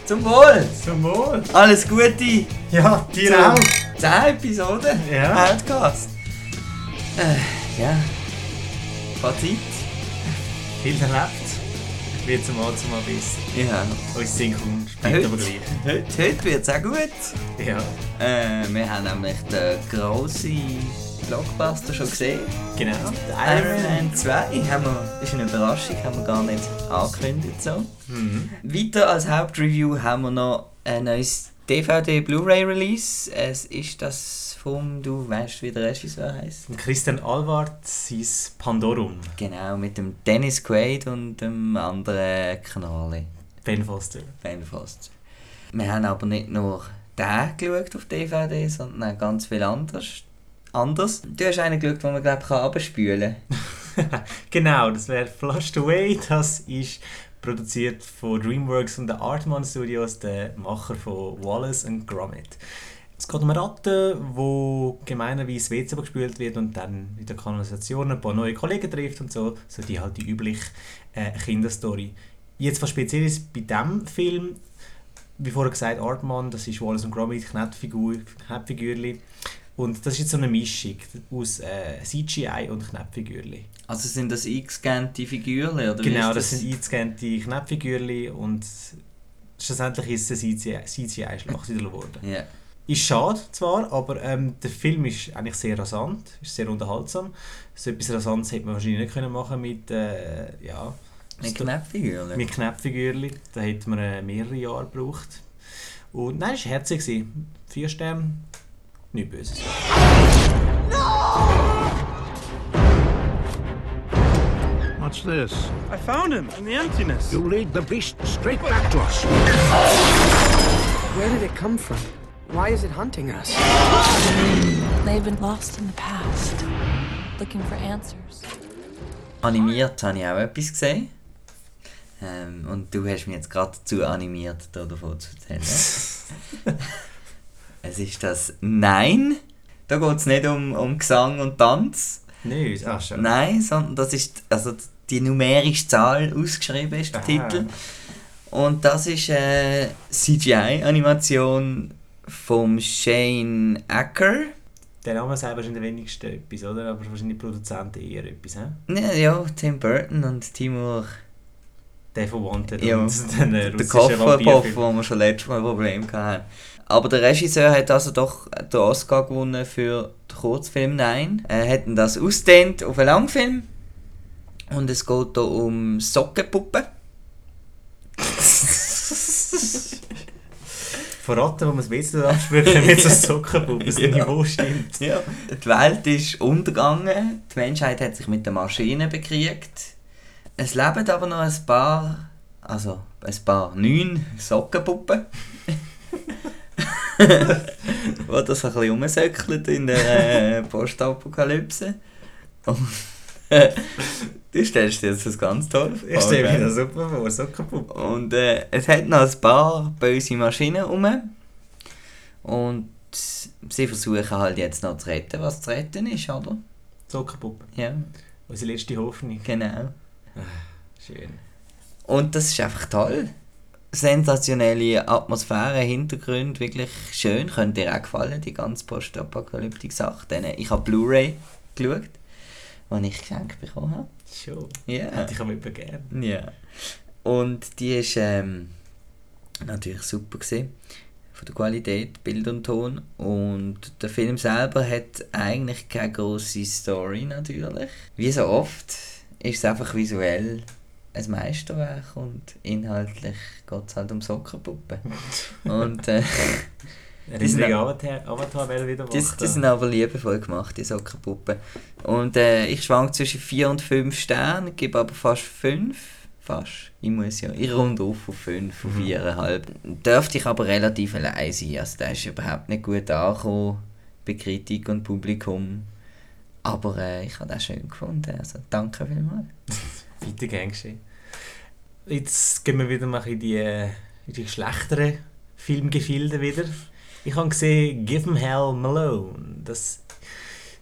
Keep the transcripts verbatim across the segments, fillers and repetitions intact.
Zum Wohl! Zum Wohl! Alles Gute! Ja, dir auch! zehn Episoden! Ja! Podcast! Äh, ja. Fazit? Viel erlebt. Wird zum Mal zum Mal besser. Ja. Uns Synchron spielt aber gleich. Heute, heute wird es auch gut. Ja. Äh, wir haben nämlich den grossen Blockbuster schon gesehen. Genau. Iron Man zwei haben wir, ist eine Überraschung, haben wir gar nicht angekündigt. So. Mhm. Weiter als Hauptreview haben wir noch ein neues D V D Blu-ray Release. Es ist das vom, du weißt, wie der Regisseur heisst. Christian Alvard, sein Pandorum. Genau, mit dem Dennis Quaid und dem anderen Knalli. Ben Foster. Ben Foster. Wir haben aber nicht nur den geschaut auf D V D, sondern auch ganz viel anderes. Anders. Du hast einen geschaut, den man glaube ich abspülen kann. Genau, das wäre Flushed Away. Das ist produziert von DreamWorks und den Artman Studios, der Macher von Wallace und Gromit. Es geht um eine Ratte, die gemeinerweise W C gespült wird und dann in der Kanalisation ein paar neue Kollegen trifft und so. So die halt die übliche äh, Kinderstory. Jetzt was Spezielles bei diesem Film, wie vorher gesagt, Artman, das ist Wallace und Gromit, Knetfigur, Knetfigürli. Und das ist jetzt so eine Mischung aus äh, C G I und Knetfigürli. Also sind das eingescannte Figürchen? Oder genau, das, das sind eingescannte Knetfigürli und schlussendlich ist es eine C G I-Schlacht wieder geworden. Yeah. Ist schade zwar, aber ähm, der Film ist eigentlich sehr rasant, ist sehr unterhaltsam. So etwas Rasantes hätte man wahrscheinlich nicht können machen mit äh, ja, mit Knetfigürchen? Mit Knetfigürli, da hätte man äh, mehrere Jahre gebraucht. Und nein, es war herzig. Vier Sterne, nichts Böses. What's this? I found him in the emptiness. You lead the beast straight back to us. Where did it come from? Why is it hunting us? They've been lost in the past, looking for answers. Animiert habe ich auch etwas gesehen. Ähm, und du hast mich jetzt gerade dazu animiert, davon zu erzählen. Es ist das Nein. Da geht es nicht um, um Gesang und Tanz. Nein, ach schon. Nein, sondern das ist also die numerische Zahl ausgeschrieben ist der Aha. Titel. Und das ist eine C G I-Animation vom Shane Acker. Der Name sagt wahrscheinlich am wenigsten etwas, oder? Aber wahrscheinlich Produzenten eher etwas, he? Ja, ja, Tim Burton und Timur. Der von Wanted Ja, und den äh, der russischen Kofferpuff, Vampirfilm. wo wir schon letztes Mal Probleme hatten. Aber der Regisseur hat also doch den Oscar gewonnen für den Kurzfilm Nein. Er hat das ausgedehnt auf einen Langfilm. Und es geht hier um Sockenpuppen. Verraten, wo man das Wesen abspricht, mit so Sockenpuppen, das Ja. Niveau stimmt. Ja. Die Welt ist untergegangen, die Menschheit hat sich mit den Maschinen bekriegt. Es leben aber noch ein paar, also ein paar neun Sockenpuppen. Wo das ein bisschen rumsöckelt in der äh, Postapokalypse. Und äh, du stellst dir jetzt das ganz toll vor. Ich stelle mir gell? das super vor, Sockenpuppen. Und äh, es hat noch ein paar böse Maschinen rum. Und sie versuchen halt jetzt noch zu retten, was zu retten ist, oder? Sockenpuppen. Ja, Unsere letzte Hoffnung. genau. Schön. Und das ist einfach toll. Sensationelle Atmosphäre, Hintergründe, wirklich schön. Könnte dir auch gefallen, die ganze Postapokalyptik-Sache. Denn ich habe Blu-ray geschaut, die ich geschenkt bekommen habe. Schon. Ja. Hätte ich aber immer gerne. Ja. Und die ist ähm, natürlich super gewesen. Von der Qualität, Bild und Ton. Und der Film selber hat eigentlich keine grosse Story natürlich. Wie so oft ist es einfach visuell ein Meisterwerk und inhaltlich geht es halt um Sockenpuppen. Und äh, Eine Die sind riesige auch- Avatar, Avatar wäre wieder die, wach. die sind aber liebevoll gemacht, die Sockenpuppen. Und äh, ich schwank zwischen vier und fünf Sternen, gebe aber fast fünf. Fast. Ich muss ja, ich runde auf auf fünf, auf vier Komma fünf. Dürfte ich aber relativ allein sein. Also der ist überhaupt nicht gut angekommen bei Kritik und Publikum. Aber äh, ich habe das schön gefunden. Also danke vielmals. Weiter gern geschehen. Jetzt gehen wir wieder mal in die, äh, in die schlechteren Filmgefilde wieder. Ich habe gesehen Give 'em Hell Malone. Das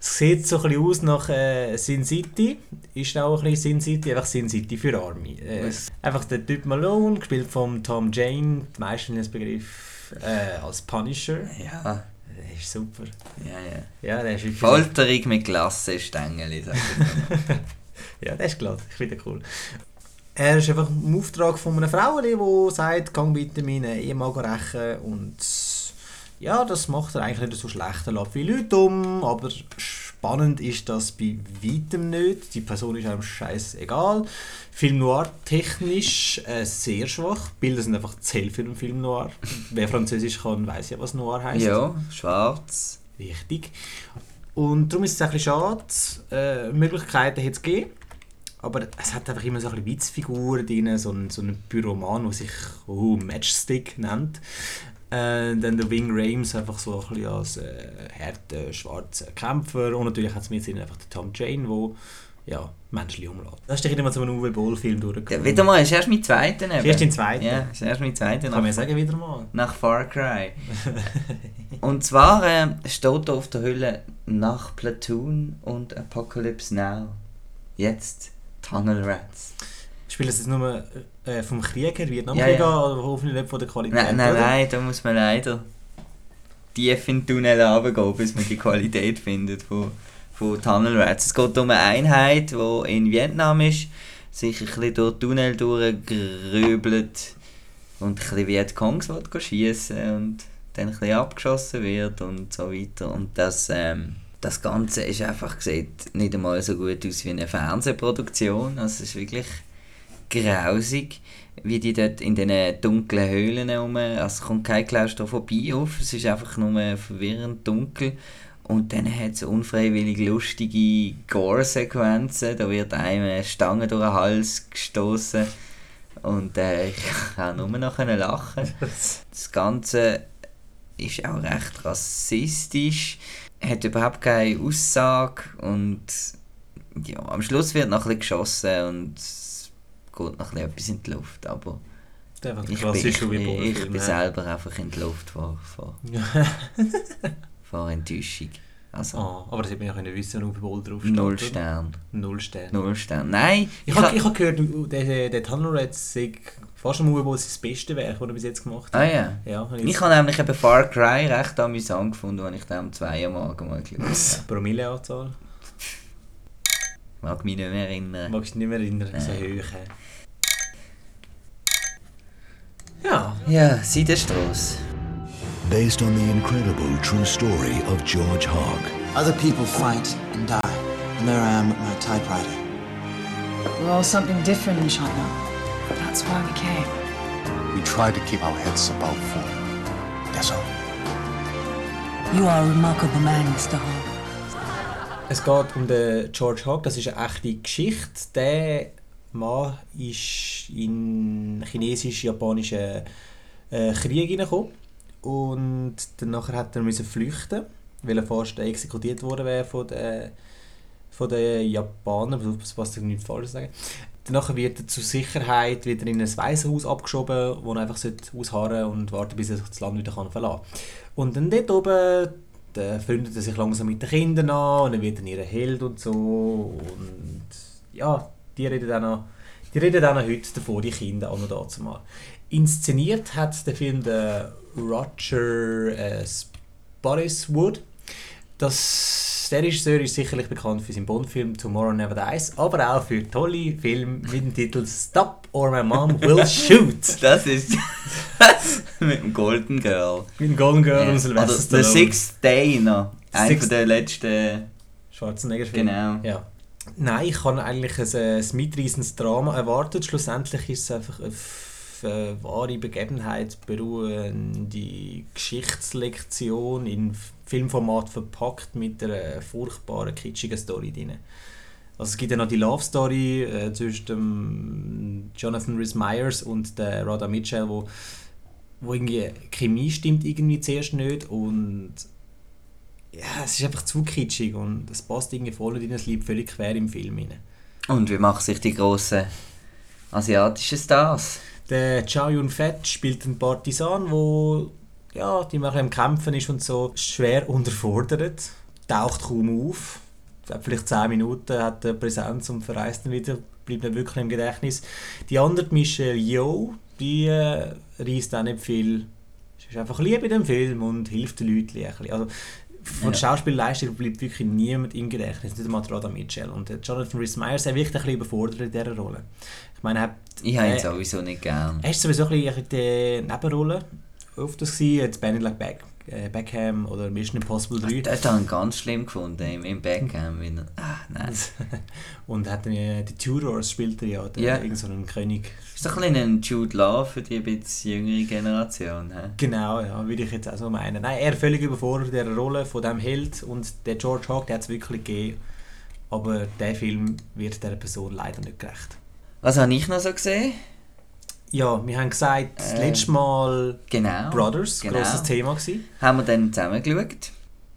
Es sieht so ein bisschen aus nach äh, Sin City. Ist auch ein bisschen Sin City, einfach Sin City für Army. Äh, einfach der Typ Malone, gespielt von Tom Jane, die meisten haben den Begriff äh, als Punisher. Ja. Der ist super. Ja, ja. Ja, der ist wirklich Folterung mit Glassestängel, sag ich. Ja, der ist glatt. Ich finde den cool. Er ist einfach im Auftrag von einer Frau, die sagt, geh bitte meinen Ehemann rächen. Und ja, das macht er eigentlich nicht so schlecht. Er lässt viele Leute um, aber spannend ist das bei weitem nicht. Die Person ist einem scheißegal. Film Noir technisch äh, sehr schwach. Die Bilder sind einfach zu hell für einen Film Noir. Wer Französisch kann, weiss ja, was Noir heisst. Ja, schwarz. Richtig. Und darum ist es ein bisschen schade. Äh, Möglichkeiten hätte es gegeben. Aber es hat einfach immer so ein bisschen Witzfiguren drin, so ein, so ein Pyroman, der sich oh, Matchstick nennt. Äh, dann der Ving Rhames einfach so ein bisschen als äh, harter, schwarzer Kämpfer. Und natürlich hat es mit einfach der Tom Jane, der ja, Menschen umlässt. Das ist doch wieder mal so ein Uwe Boll-Film durchgekommen. Ja, wieder mal, ist erst mein zweiter. Eben. Erst den zweiten? Ja, ist erst mein zweiter. Kann man sagen, wieder mal. Nach Far Cry. Und zwar äh, steht da auf der Hülle nach Platoon und Apocalypse Now. Jetzt Tunnel Rats. Spielt das jetzt nur äh, vom Krieger, Vietnamkrieger, Ja, ja. oder hoffentlich nicht von der Qualität? Nein, nein, oder? nein, da muss man leider tief in den Tunnel runtergehen, bis man die Qualität findet von, von Tunnel Rats. Es geht um eine Einheit, die in Vietnam ist, sich ein bisschen durch den Tunnel durchgröbelt und ein bisschen Vietcongs schiessen und dann ein bisschen abgeschossen wird und so weiter. Und das, ähm, das Ganze ist einfach, sieht nicht einmal so gut aus wie eine Fernsehproduktion. Also es ist wirklich grausig, wie die dort in diesen dunklen Höhlen herum, also es kommt keine Klaustrophobie auf, es ist einfach nur verwirrend dunkel. Und dann hat es unfreiwillig lustige Gore-Sequenzen, da wird einem eine Stange durch den Hals gestoßen und äh, ich kann nur noch lachen. Das Ganze ist auch recht rassistisch, hat überhaupt keine Aussage und ja, am Schluss wird noch ein bisschen geschossen und es geht noch ein bisschen etwas in die Luft, aber ich bin, ich, ich, ich bin selber einfach in die Luft vor, vor, vor Enttäuschung. Also, oh, aber das hätte man ja nicht wissen, ob Uwe drauf steht. Null Stern. Null Stern. Null Stern. Nein! Ich, ich habe ha gehört, der, der Tunnel Rats sei fast am Uwe das beste Werk, das er bis jetzt gemacht hat. Ah ja. ja hab ich ich habe nämlich eben Far Cry recht amüsant gefunden, als ich den am zwei am Morgen mal geschaut habe. Promilleanzahl? Mag mich nicht mehr erinnern. Magst du dich nicht mehr erinnern? Nee. So hoch. Ja. Ja, Seidenstrasse. Based on the incredible true story of George Hogg. Other people fight and die, and there I am with my typewriter. We're all something different in China. That's why we came. We try to keep our heads above water. That's all. You are a remarkable man, Mister Hogg. Es geht um den George Hogg, das ist eine echte Geschichte. Der Mann ist in chinesisch-japanischen äh, Krieg hineingekommen. Und danach hat er müssen flüchten, weil er fast exekutiert worden wäre von den, von den Japanern. Das passt nicht falsch sagen. Danach wird er zur Sicherheit wieder in ein Waisenhaus abgeschoben, wo er einfach ausharren und warten, bis er das Land wieder verlassen kann. Und dann dort oben da freundet er sich langsam mit den Kindern an und dann wird er ihr Held und so. Und ja, die reden dann auch, die reden dann auch heute davon, die Kinder auch noch dazu mal. Inszeniert hat der Film der Roger äh, Spottiswoode. Das, der Regisseur ist sicherlich bekannt für seinen Bond-Film Tomorrow Never Dies, aber auch für tolle Filme mit dem Titel Stop or My Mom Will Shoot. Das ist das mit dem Golden Girl. Mit dem Golden Girl ja. und Sylvester Stallone. The Sixth Day noch. Einer der letzten Schwarzenegger-Filme. Genau. Ja. Nein, ich habe eigentlich ein, ein mitreißendes Drama erwartet. Schlussendlich ist es einfach eine eine wahre Begebenheit beruhende Geschichtslektion in Filmformat verpackt mit einer furchtbaren, kitschigen Story drin. Also es gibt ja noch die Love Story äh, zwischen dem Jonathan Rhys Meyers und der Radha Mitchell, wo, wo irgendwie Chemie stimmt irgendwie zuerst nicht und ja, es ist einfach zu kitschig und es passt irgendwie voll nicht in das Lied völlig quer im Film rein. Und wie machen sich die grossen asiatischen Stars? Der Chow Yun-Fat spielt einen Partisan, der ja, die am Kämpfen ist und so schwer unterfordert, taucht kaum auf. hat vielleicht zehn Minuten, hat eine Präsenz und verreist dann wieder, bleibt nicht wirklich im Gedächtnis. Die andere, Michelle Yeoh, die äh, reist auch nicht viel. Sie ist einfach lieb in dem Film und hilft den Leuten ein bisschen. Also, von Ja. der Schauspielleistung bleibt wirklich niemand im Gedächtnis, nicht einmal Radha Mitchell. Und der Jonathan Rhys-Meyers ist wirklich ein bisschen überfordert in dieser Rolle. Ich meine, er hat, Ich habe ihn äh, sowieso nicht gern. er ist sowieso ein bisschen in der Nebenrolle oft das gewesen, jetzt Benny like Beck, äh, Beckham oder Mission Impossible drei. Das habe ich ganz schlimm gefunden, im, im Beckham. Wenn er, ah, nein. Und hat äh, die Tudors spielt er ja, der, Ja. irgend so einen König. Ist doch ein bisschen ein Jude Law für die ein bisschen jüngere Generation. He? Genau, ja, würde ich jetzt auch so meinen. Nein, er völlig überfordert in dieser Rolle von diesem Held und der George Hawk, der hat es wirklich gegeben. Aber der Film wird dieser Person leider nicht gerecht. Was habe ich noch so gesehen? Ja, wir haben gesagt, das Äh, letzte Mal Genau. Brothers, genau. grosses Thema gewesen. Haben wir dann zusammen geschaut.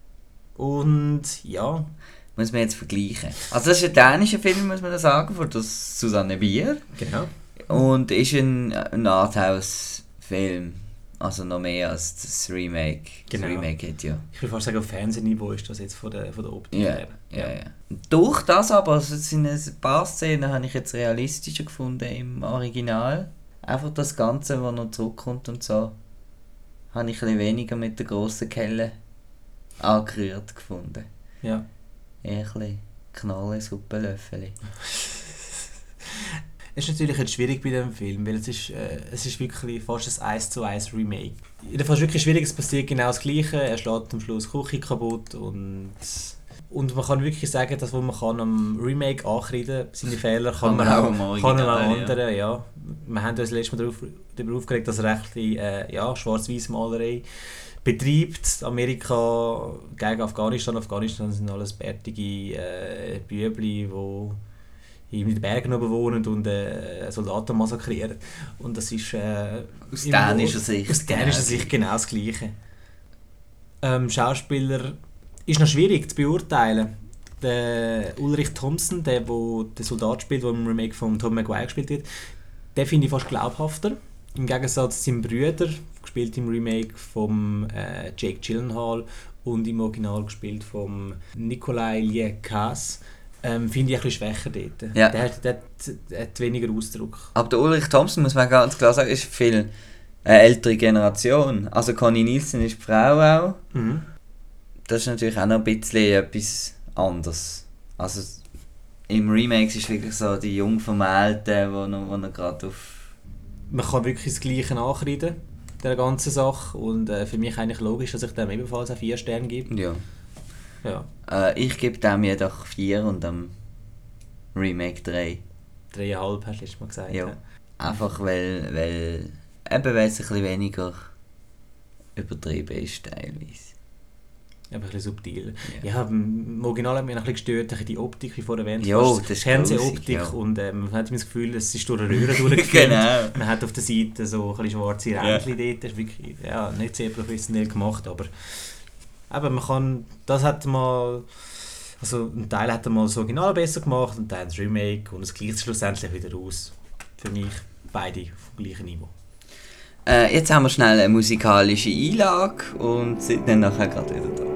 Und ja, Muss man jetzt vergleichen. Also das ist ein dänischer Film, muss man da sagen, von der Susanne Bier. genau. Und ist ein, ein Arthouse-Film. Also noch mehr als das Remake. Genau. Das Remake hat ja. Ich würde fast sagen, auf Fernsehniveau ist das jetzt von der, von der Optik Ja, her. ja, ja. Durch das aber, also es sind ein paar Szenen, habe ich jetzt realistischer gefunden im Original. Einfach das Ganze, wo noch zurückkommt und so, habe ich ein bisschen weniger mit der grossen Kelle angerührt gefunden. Ja. Eher ein bisschen Knalle, Suppenlöffel. Es ist natürlich jetzt schwierig bei diesem Film, weil es ist, äh, es ist wirklich fast ein eins zu eins Remake. Jedenfalls wirklich schwierig, es passiert genau das Gleiche. Er schlägt am Schluss die Küche kaputt und, und man kann wirklich sagen, dass was man kann am Remake ankreiden, seine Fehler kann, Kann man man auch, auch am kann Original, man auch ja. anderen, ja. Wir haben uns letztes Mal darauf, darüber aufgeregt, dass er recht äh, ja, Schwarz-Weiß-Malerei betreibt. Amerika gegen Afghanistan. Afghanistan sind alles bärtige äh, Bübli, die in den Bergen oben wohnen und äh, Soldaten massakrieren. Und das ist äh, Aus im- dänischer Sicht. Aus dänischer Sicht genau das Gleiche. Ähm, Schauspieler ist noch schwierig zu beurteilen. Der Ulrich Thomsen, der, der den Soldat spielt, der im Remake von Tom Maguire gespielt wird, den finde ich fast glaubhafter. Im Gegensatz zu seinem Bruder, gespielt im Remake von äh, Jake Gyllenhaal und im Original gespielt von Nikolai Liekaz, ähm, finde ich ein bisschen schwächer dort. Ja. Der, hat, der, hat, der hat weniger Ausdruck. Aber der Ulrich Thomsen, muss man ganz klar sagen, ist viel eine ältere Generation. Also Connie Nielsen ist die Frau auch. Mhm. Das ist natürlich auch noch ein bisschen etwas anderes. Also im Remake ist es wirklich so die Jungvermählte, wo noch, wo noch gerade auf... Man kann wirklich das Gleiche nachreden, der ganzen Sache. Und äh, für mich eigentlich logisch, dass ich dem ebenfalls auch vier Sterne gebe. Ja. Ja, Äh, ich gebe dem jedoch vier und dem Remake drei. dreieinhalb hast du letztes Mal gesagt. Ja. Ja. Einfach weil, weil, eben weil es ein bisschen weniger übertrieben ist teilweise. Aber ein bisschen subtil. Ja. Ja, im Original hat mich noch ein bisschen gestört, die Optik, wie vorher erwähnt. Jo, fast das ist Fernsehoptik. grusig, ja. Und ähm, man hat mir das Gefühl, es ist durch eine Röhre durchgefilmt. Genau. Man hat auf der Seite so ein bisschen schwarze Ja. Rändchen dort. Das ist wirklich ja, nicht sehr professionell gemacht, aber aber man kann, das hat mal, also ein Teil hat er mal das Original besser gemacht und dann das Remake und es gleicht schlussendlich wieder aus. Für mich beide vom gleichen Niveau. Äh, jetzt haben wir schnell eine musikalische Einlage und sind dann nachher gerade wieder da.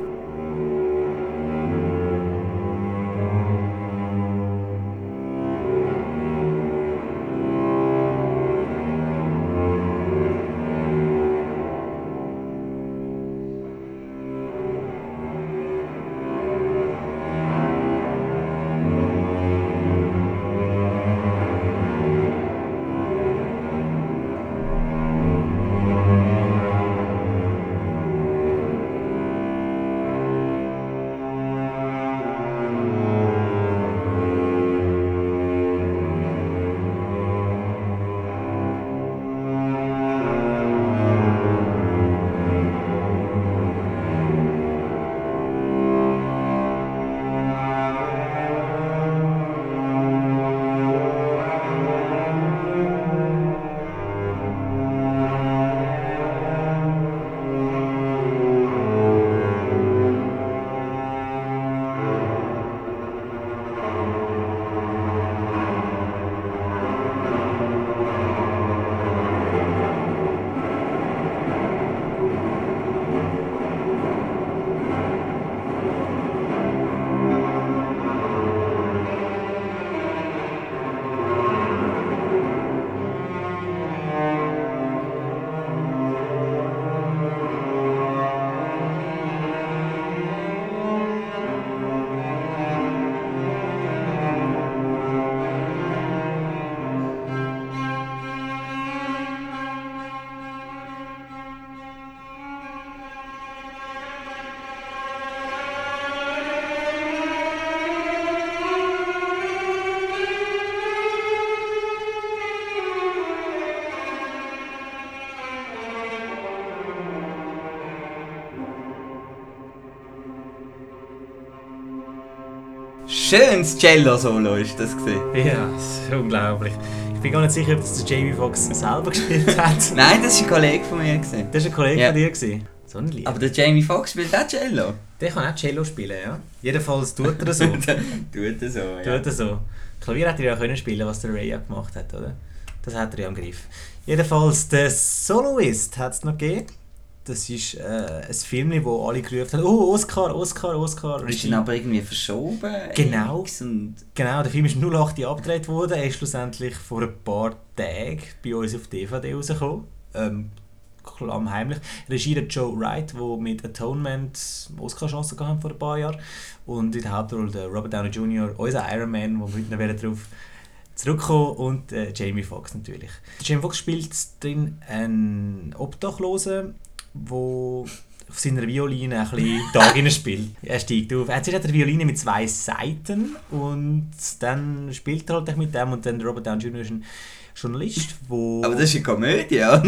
schönes Cello-Solo ist das gewesen. Ja, das ist unglaublich. Ich bin gar nicht sicher, ob das der Jamie Foxx selber gespielt hat. Nein, das war ein Kollege von mir gewesen. Das war ein Kollege Ja. von dir gewesen. So ein Lied. Aber der Jamie Foxx spielt auch Cello. Der kann auch Cello spielen, ja. Jedenfalls tut er so. Tut er so, ja. Tut er so. Klavier hätte er ja können spielen, was der Ray ja gemacht hat, oder? Das hat er ja im Griff. Jedenfalls, der Soloist hat es noch gegeben. Das ist äh, ein Film, wo alle gerufen haben, oh, Oscar, Oscar, Oscar. Ist dann aber irgendwie verschoben. Genau. Und Genau, der Film ist null acht abgedreht worden. Er ist schlussendlich vor ein paar Tagen bei uns auf D V D rausgekommen. Ähm, klammheimlich. Regie der Joe Wright, der mit Atonement Oscar-Chancen hatte vor ein paar Jahren. Und in der Hauptrolle der Robert Downey Junior, unser Iron Man, wo wir heute noch darauf zurückkommen, und äh, Jamie Foxx natürlich. Jamie Foxx spielt drin einen Obdachlosen, der auf seiner Violine ein bisschen Tag spielt. Er steigt auf. Er hat eine Violine mit zwei Saiten und dann spielt er halt mit dem, und dann Robert Downey Junior ist ein Journalist, wo... aber das ist eine Komödie, oder?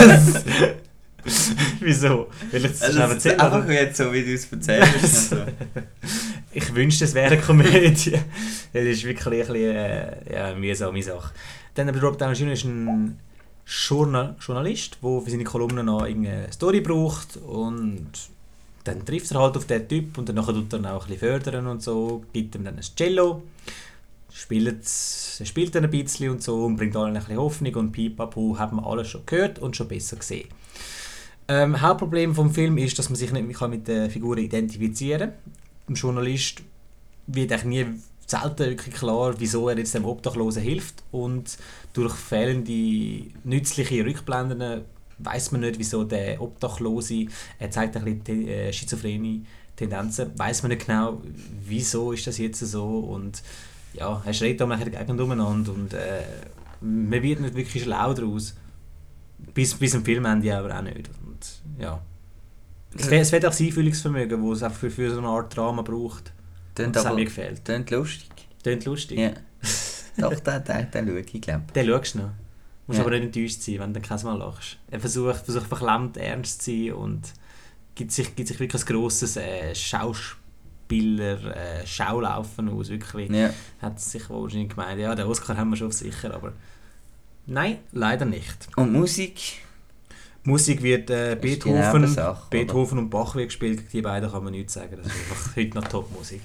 Wieso? Will ich das Also, schnell das erzählen? einfach jetzt so, wie du es erzählst. Also. Ich wünschte, es wäre eine Komödie. Das ist wirklich ein bisschen äh, ja, eine mühsame Sache. Dann aber Robert Downey Junior ist ein Journal- Journalist, der für seine Kolumnen noch eine Story braucht, und dann trifft er halt auf diesen Typ und dann tut er ihn auch ein bisschen fördern und so, gibt ihm dann ein Cello, spielt, er spielt dann ein bisschen und so und bringt allen ein bisschen Hoffnung, und pipapo, haben wir alles schon gehört und schon besser gesehen. Ähm, Hauptproblem vom Film ist, dass man sich nicht mit den Figuren identifizieren kann. Dem Journalist wird eigentlich nie selten wirklich klar, wieso er jetzt dem Obdachlosen hilft, und durch fehlende nützliche Rückblenden weiss man nicht, wieso der Obdachlose, er zeigt ein bisschen äh, schizophrene Tendenzen, weiss man nicht genau, wieso ist das jetzt so, und ja, er schreit da nachher gegen umeinander, und äh, man wird nicht wirklich schlau daraus. Bis, bis zum Filmende aber auch nicht. Und, ja. Es, es wird auch das Einfühlungsvermögen, das es auch für, für so eine Art Drama braucht. Tönt das hat aber- mir gefällt. Tönt lustig. Tönt lustig? Ja. Doch, den, den, den schaue ich, glaube Den schaust du noch. Du musst Ja. aber nicht enttäuscht sein, wenn du kein Mal lachst. Er versucht, versucht verklemmt ernst zu sein und gibt sich, gibt sich wirklich ein grosses äh, Schauspieler, äh, Schaulaufen aus. Wirklich. Ja. Hat sich wohl wahrscheinlich gemeint, ja, den Oscar haben wir schon sicher, aber nein, leider nicht. Und Musik? Musik wird äh, Das ist die Beethoven, Nebensache, oder? Beethoven und Bach wird gespielt. Die beiden kann man nichts sagen. Das ist einfach heute noch Top-Musik.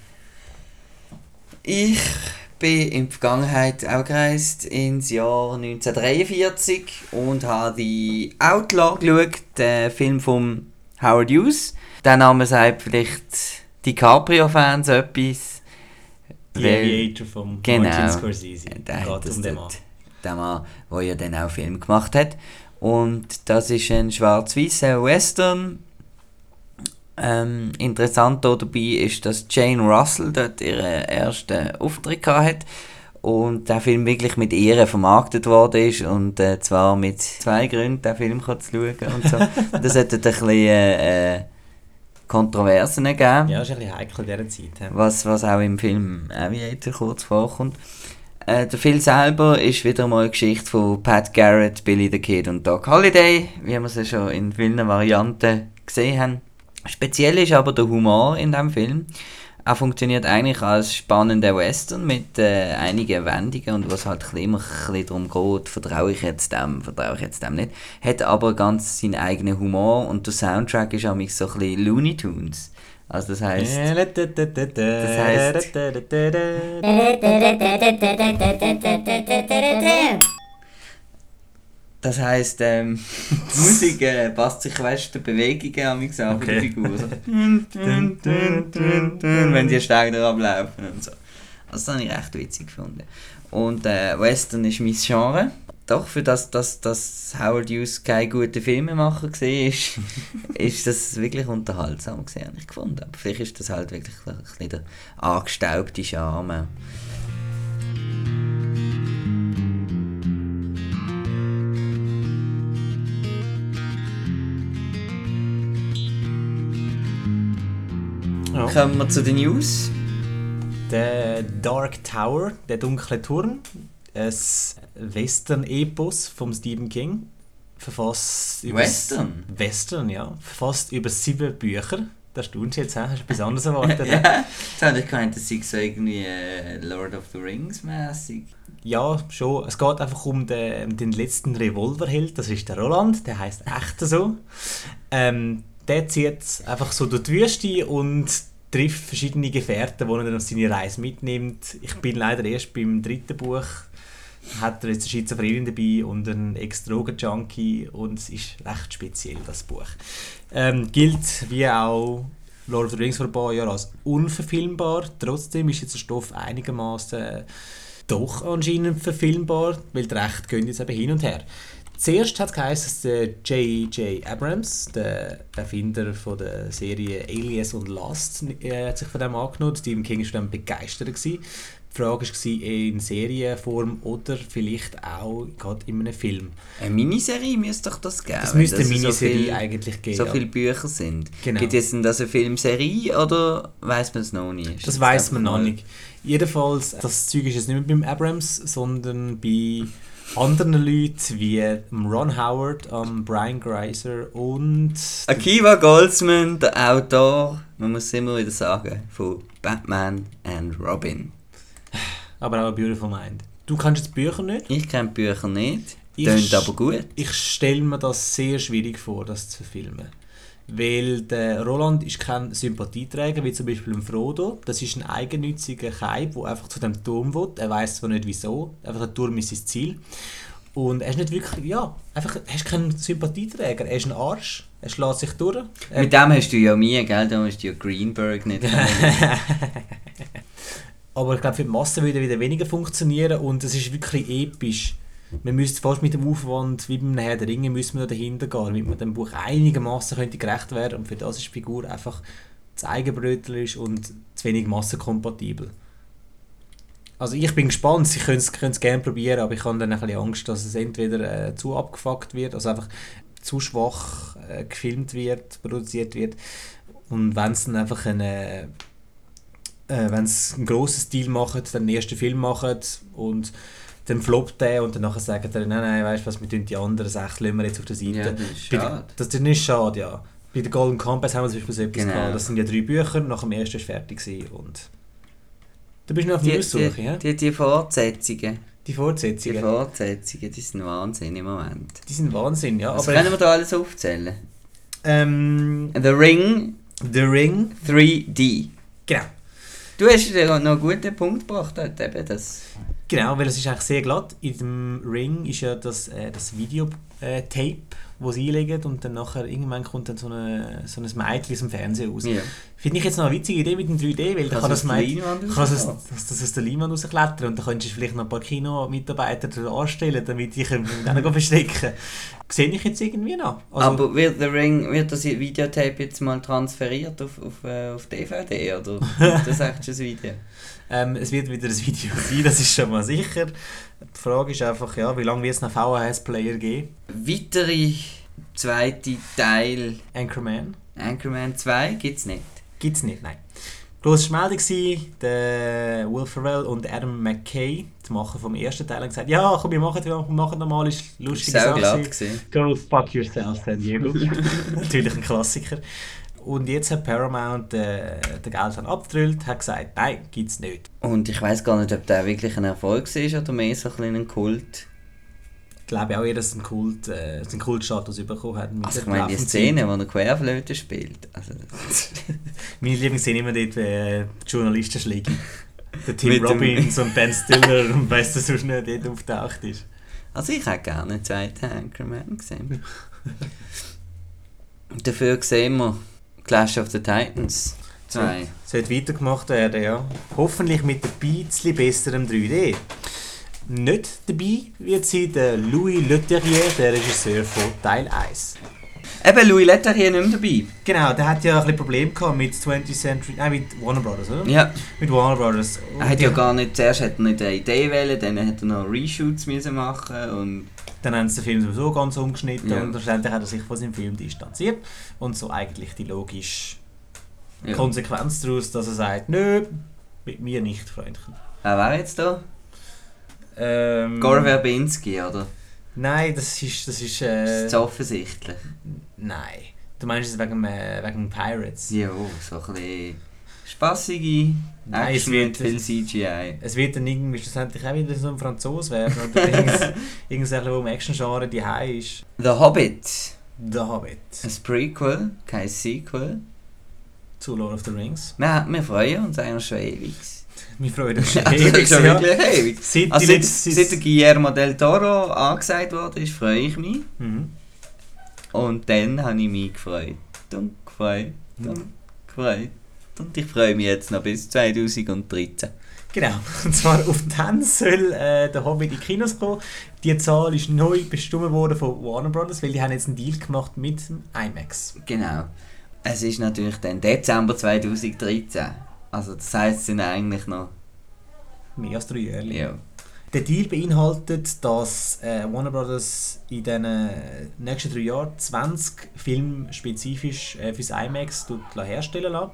Ich bin in die Vergangenheit auch gereist, ins Jahr neunzehnhundertdreiundvierzig, und habe die Outlaw geschaut, den Film von Howard Hughes. Der Name sagt vielleicht DiCaprio-Fans etwas. The Weil- Aviator von Genau. Martin Scorsese. Der hat Geht das um den dort. Mann. Der Mann, der ja dann auch Film gemacht hat. Und das ist ein schwarz-weißer Western. Ähm, interessant hier dabei ist, dass Jane Russell dort ihren ersten Auftritt hatte und der Film wirklich mit ihr vermarktet worden ist, und äh, zwar mit zwei Gründen, den Film zu schauen und so. Das hat ein bisschen äh, äh, Kontroversen gegeben. Ja, das ist ein bisschen heikel in dieser Zeit. Ja. Was, was auch im Film Aviator kurz vorkommt. Äh, der Film selber ist wieder mal eine Geschichte von Pat Garrett, Billy the Kid und Doc Holliday, wie wir sie schon in vielen Varianten gesehen haben. Speziell ist aber der Humor in diesem Film. Er funktioniert eigentlich als spannender Western mit äh, einigen Wendungen, und was halt immer ein bisschen darum geht, vertraue ich jetzt dem, vertraue ich jetzt dem nicht. Hat aber ganz seinen eigenen Humor, und der Soundtrack ist auch so ein bisschen Looney Tunes. Also das heisst, das heisst, das heisst, ähm, die Musik äh, passt sich, weißt du, den Bewegungen an mich an, Okay. der Figur. So. Wenn die Steiger ablaufen und so. Also das habe ich recht witzig gefunden. Und äh, Western ist mein Genre. Doch, für das, dass, dass Howard Hughes kein guter Filmemacher war, ist, ist das wirklich unterhaltsam gewesen, habe ich gefunden. Aber vielleicht ist das halt wirklich ein bisschen der angestaubte Charme. Ja. Kommen wir zu den News. Der Dark Tower, der dunkle Turm, ein Western-Epos von Stephen King, verfasst über Western? Western, ja, verfasst über sieben Bücher. Da staunst du jetzt, hast du etwas anderes erwartet? Ja, jetzt habe ich gemeint, das sei so irgendwie äh, Lord of the Rings mäßig. Ja, schon. Es geht einfach um den, den letzten Revolverheld, das ist der Roland, der heisst echt so. Ähm, der zieht einfach so durch die Wüste und trifft verschiedene Gefährten, die er dann auf seine Reise mitnimmt. Ich bin leider erst beim dritten Buch, hat er jetzt eine Schizophrenin dabei und einen Ex-Drogen-Junkie und es ist recht speziell, das Buch. Ähm, gilt wie auch Lord of the Rings vor ein paar Jahren als unverfilmbar. Trotzdem ist jetzt der Stoff einigermaßen äh, doch anscheinend verfilmbar, weil die Rechte gehen jetzt eben hin und her. Zuerst hat es geheißen, dass der J J Abrams, der Erfinder von der Serie Alias und Lost, äh, hat sich von dem angenommen. Stephen King war dann begeistert gewesen. Die Frage war in Serienform oder vielleicht auch gerade in einem Film. Eine Miniserie müsste doch das geben. Das müsste eine dass es Miniserie so viel, eigentlich geben. So ja. viele Bücher sind. Genau. Gibt es denn das eine Filmserie oder weiss man es noch nicht? Das weiss man noch nicht. Jedenfalls, das Zeug ist jetzt nicht mehr beim Abrams, sondern bei anderen Leuten wie Ron Howard, um, Brian Grazer und Akiva Goldsman, der Autor, man muss es immer wieder sagen, von Batman and Robin. aber auch A Beautiful Mind. Du kennst jetzt Bücher nicht? Ich kenne die Bücher nicht, Ich tönt sch- aber gut. Ich stelle mir das sehr schwierig vor, das zu verfilmen. Weil der Roland ist kein Sympathieträger, wie zum Beispiel ein Frodo. Das ist ein eigennütziger Kaib, der einfach zu dem Turm will. Er weiss zwar nicht wieso, einfach der Turm ist sein Ziel. Und er ist nicht wirklich, ja, einfach, er ist kein Sympathieträger. Er ist ein Arsch, er schlägt sich durch. Er Mit dem hast du ja Mühe, gell? Da musst du ja Greenberg nicht kennen. Aber ich glaube, für die Masse würde er wieder weniger funktionieren und es ist wirklich episch. Man müsste fast mit dem Aufwand, wie beim Herr der Ringe, müssen wir noch dahinter gehen, damit man dem Buch einigermaßen könnte gerecht werden. Und für das ist die Figur einfach zu eigenbrötlich und zu wenig massenkompatibel. Also ich bin gespannt, sie können es gerne probieren, aber ich habe dann ein bisschen Angst, dass es entweder äh, zu abgefuckt wird, also einfach zu schwach äh, gefilmt wird, produziert wird. Und wenn es dann einfach eine... Äh, wenn sie einen grossen Stil machen, dann den ersten Film machen und dann floppt der und dann nachher sagen sie, nein, nein, weißt du was, wir tun die anderen Sachen, lassen wir jetzt auf der Seite. Ja, das ist Bei schade. der- Das ist nicht schade, ja. Bei der Golden Compass haben wir zum Beispiel so etwas Genau. gehabt. Das sind ja drei Bücher, nach dem ersten ist fertig gewesen und du bist noch auf der Die, Aussuche, die, ja? die, die Fortsetzungen, Die Fortsetzungen, die Fortsetzungen, die sind Wahnsinn im Moment. die sind Wahnsinn, ja. Was Aber können wir da alles aufzählen? ähm, The Ring The Ring, drei D. genau. Du hast ja noch einen guten Punkt gebracht, dort, eben das. Genau, weil es ist eigentlich sehr glatt. In dem Ring ist ja das, äh, das Videotape, äh, wo sie einlegen und dann nachher irgendwann kommt dann so, eine, so ein Mädchen aus dem Fernsehen raus. Ja. Finde ich jetzt noch eine witzige Idee mit dem drei D, weil da Kannst kann du das aus der Mädchen Leinwand kann das, rauskommen? das, das aus der Leinwand rausklettern und dann könntest du vielleicht noch ein paar Kinomitarbeiter da anstellen, damit ich mit denen verstecken. Sehe ich jetzt irgendwie noch. Also, Aber wird The Ring, wird das Videotape jetzt mal transferiert auf, auf, äh, auf D V D oder ist das echt schon ein Video? ähm, es wird wieder ein Video sein, das ist schon mal sicher. Die Frage ist einfach, ja, wie lange wird es noch V H S-Player geben? Weitere zweite Teil Anchorman? Anchorman zwei gibt es nicht. Gibt es nicht, nein. Grosse Meldung war, der Will Ferrell und Adam McKay, die Macher vom ersten Teil, haben gesagt, ja, komm, wir machen, wir machen nochmal, ist eine lustige Sehr Sache. glatt gewesen. Go fuck yourself, San Diego. Natürlich ein Klassiker. Und jetzt hat Paramount äh, den Geld abgedrillt, hat gesagt, nein, gibt's nicht. Und ich weiss gar nicht, ob der wirklich ein Erfolg war oder mehr so ein bisschen ein Kult. Ich glaube auch eher, dass es einen, Kult, äh, einen Kultstatus bekommen hat. Mit Also ich der meine, die laufenden Szene, Zeit. wo er Querflöte spielt. Also, Meine Lieblingsszene immer dort, äh, die Journalisten schlägen. Der Tim Mit dem- Robbins und Ben Stiller und weiss, dass er nicht dort auftaucht ist. also ich hätte gerne einen zweiten Anchorman gesehen. Dafür sehen wir Clash of the Titans zwei. Sollte weitergemacht werden, ja. Hoffentlich mit ein bisschen besserem drei D. Nicht dabei wird sein der Louis Leterrier, der Regisseur von Teil eins. Eben, Louis Leterrier nicht mehr dabei. Genau, der hat ja ein bisschen Probleme gehabt mit twentieth Century, nein, mit Warner Brothers, oder? Ja, Mit Warner Brothers. er hat ja gar nicht, zuerst hat er nicht eine Idee wählen, dann hat er noch Reshoots müssen machen und Dann haben sie den Film sowieso ganz umgeschnitten Ja. und schlussendlich hat er sich von seinem Film distanziert. Und so eigentlich die logische ja. Konsequenz daraus, dass er sagt, nö, mit mir nicht, Freundchen. Wer wäre jetzt da? Ähm, Gore Verbinski, oder? Nein, das ist, das ist, Das äh, ist zu offensichtlich. nein. Du meinst es wegen, äh, wegen Pirates? Ja, so ein bisschen spassige Nein, Action es wird, mit viel C G I. Es wird dann irgendwie schlussendlich auch wieder so ein Franzose werden oder irgendwas, irgendwas, wo im Action-Genre die High ist. The Hobbit. The Hobbit. Ein Prequel, kein Sequel. Zu Lord of the Rings. Wir, wir freuen uns eigentlich schon ewig. Wir freuen uns schon Also ewig. schon Ja. wirklich ewig. Seit, Also die seit, letzte- seit der Guillermo del Toro angesagt worden ist, freue ich mich. Mhm. Und dann habe ich mich gefreut. Und gefreut. Und gefreut. Und ich freue mich jetzt noch bis zwanzig dreizehn. Genau, und zwar auf dann soll äh, der Hobbit in die Kinos kommen. Die Zahl ist neu bestimmt worden von Warner Brothers, weil die haben jetzt einen Deal gemacht mit dem IMAX. Genau. Es ist natürlich dann Dezember zwanzig dreizehn. Also das heisst, es sind eigentlich noch... Mehr als drei Jahre. Ja. Der Deal beinhaltet, dass äh, Warner Brothers in den nächsten drei Jahren zwanzig Filme spezifisch äh, fürs IMAX tut, herstellen lässt.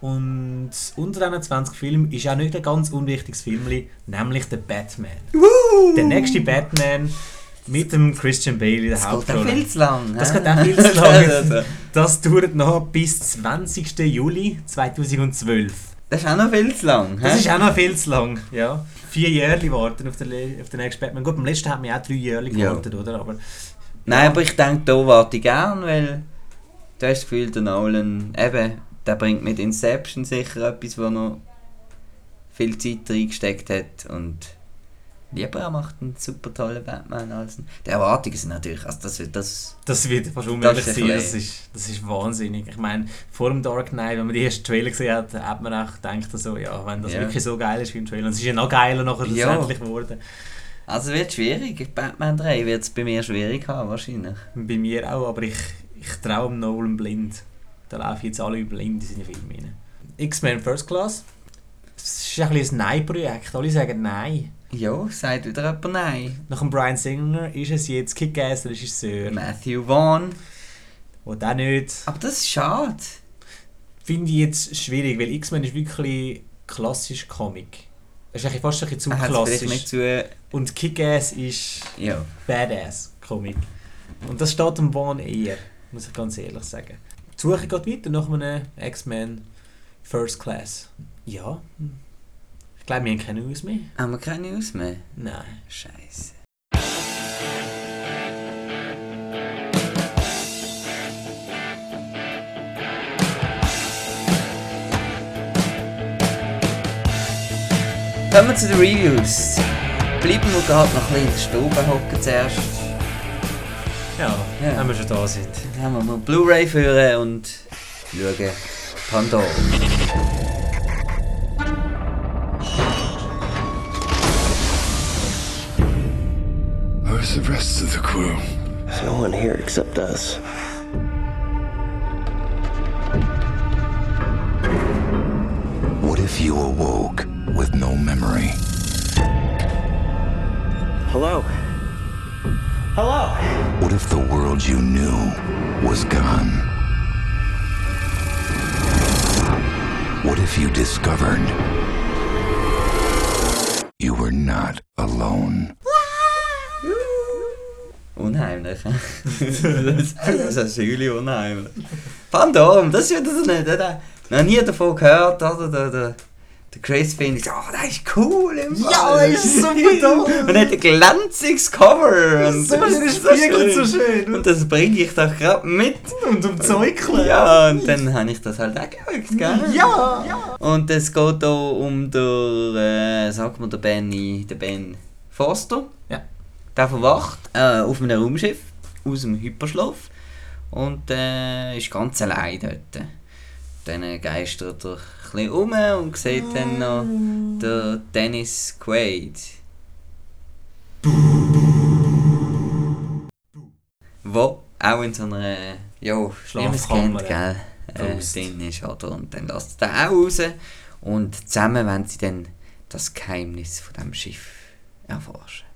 Und unter diesen zwanzig Filmen ist auch nicht ein ganz unwichtiges Film, nämlich der Batman. Woo! Der nächste Batman mit dem Christian Bale in der Das geht Hauptrolle. auch viel zu lang. Das hä? geht auch viel zu lang. Also, Das dauert noch bis zwanzigsten Juli zweitausendzwölf. das ist auch noch viel zu lang. Das hä? ist auch noch viel zu lang, ja. Vier Jahre warten auf den, Le- auf den nächsten Batman. Gut, beim letzten haben wir auch drei Jahre Ja. gewartet, oder? Aber Nein, aber ich denke, da warte ich gern, weil du hast das Gefühl, der Nolan, eben, der bringt mit Inception sicher etwas, wo noch viel Zeit reingesteckt hat und lieber er macht einen super tollen Batman als ein... Die Erwartungen sind natürlich, also das wird das... das wird fast unmöglich Das ist sein. ein Das ist, das ist wahnsinnig. Ich meine, vor dem Dark Knight, wenn man die ersten Trailer gesehen hat, hat man auch gedacht, so, ja, wenn das Ja. wirklich so geil ist wie im Trailer. Und es ist ja noch geiler nachher Ja. schlussendlich geworden. Also wird schwierig, Batman drei wird es bei mir schwierig haben, wahrscheinlich. Bei mir auch, aber ich, ich traue dem Nolan blind. Da laufen jetzt alle blind in seine Filme rein. X-Men First Class. Das ist ein bisschen ein Nein-Projekt. Alle sagen Nein. Ja, sagt wieder jemand nein. Nach dem Bryan Singer ist es jetzt Kick-Ass der Regisseur. Matthew Vaughn. Und auch nicht. Aber das ist schade. Finde ich jetzt schwierig, weil X-Men ist wirklich klassisch Comic. Es ist eigentlich fast ein bisschen zu Er hat's vielleicht klassisch. nicht zu... Und Kick-Ass ist Ja. Badass Comic. Und das steht dem Vaughn eher, muss ich ganz ehrlich sagen. Die Suche geht weiter nach einem X-Men First Class. Ja. Ich glaube, wir haben keine News mehr. Haben wir keine News mehr? Nein. Scheiße. Kommen wir zu den Reviews. Bleiben wir gerade noch ein bisschen in der Stube hocken zuerst. Ja, Ja. wenn wir schon da sind. Dann haben wir mal Blu-ray führen und schauen Pandora. Where's the rest of the crew? There's no one here except us. What if you awoke with no memory? Hello? Hello? What if the world you knew was gone? What if you discovered you were not alone? Unheimlich. Das ist wirklich unheimlich. Pandora, das ist wieder so nicht. Ich noch nie davon gehört, oder? Der, der, der Chris findet, ja, oh, das ist cool im Fall. Ja, das ist super toll. Und hat ein glänziges Cover. Und So das schön, ist spiegelt so schön. Und das bringe ich doch gerade mit. Und um Zeug Ja, und dann habe ich das halt auch geschaut, gell? Ja! ja. Und es geht hier um den, äh, sag mal, den Benny, den Ben Foster. Ja. Der verwacht äh, auf einem Raumschiff aus dem Hyperschlaf und äh, ist ganz allein dort. Dann geistert er ein bisschen um und sieht dann noch den Dennis Quaid. Wo auch in so einer, ja, wie man es kennt, gell, äh, drin ist, oder? Und dann lässt er den auch raus und zusammen wollen sie dann das Geheimnis von diesem Schiff erforschen. Ist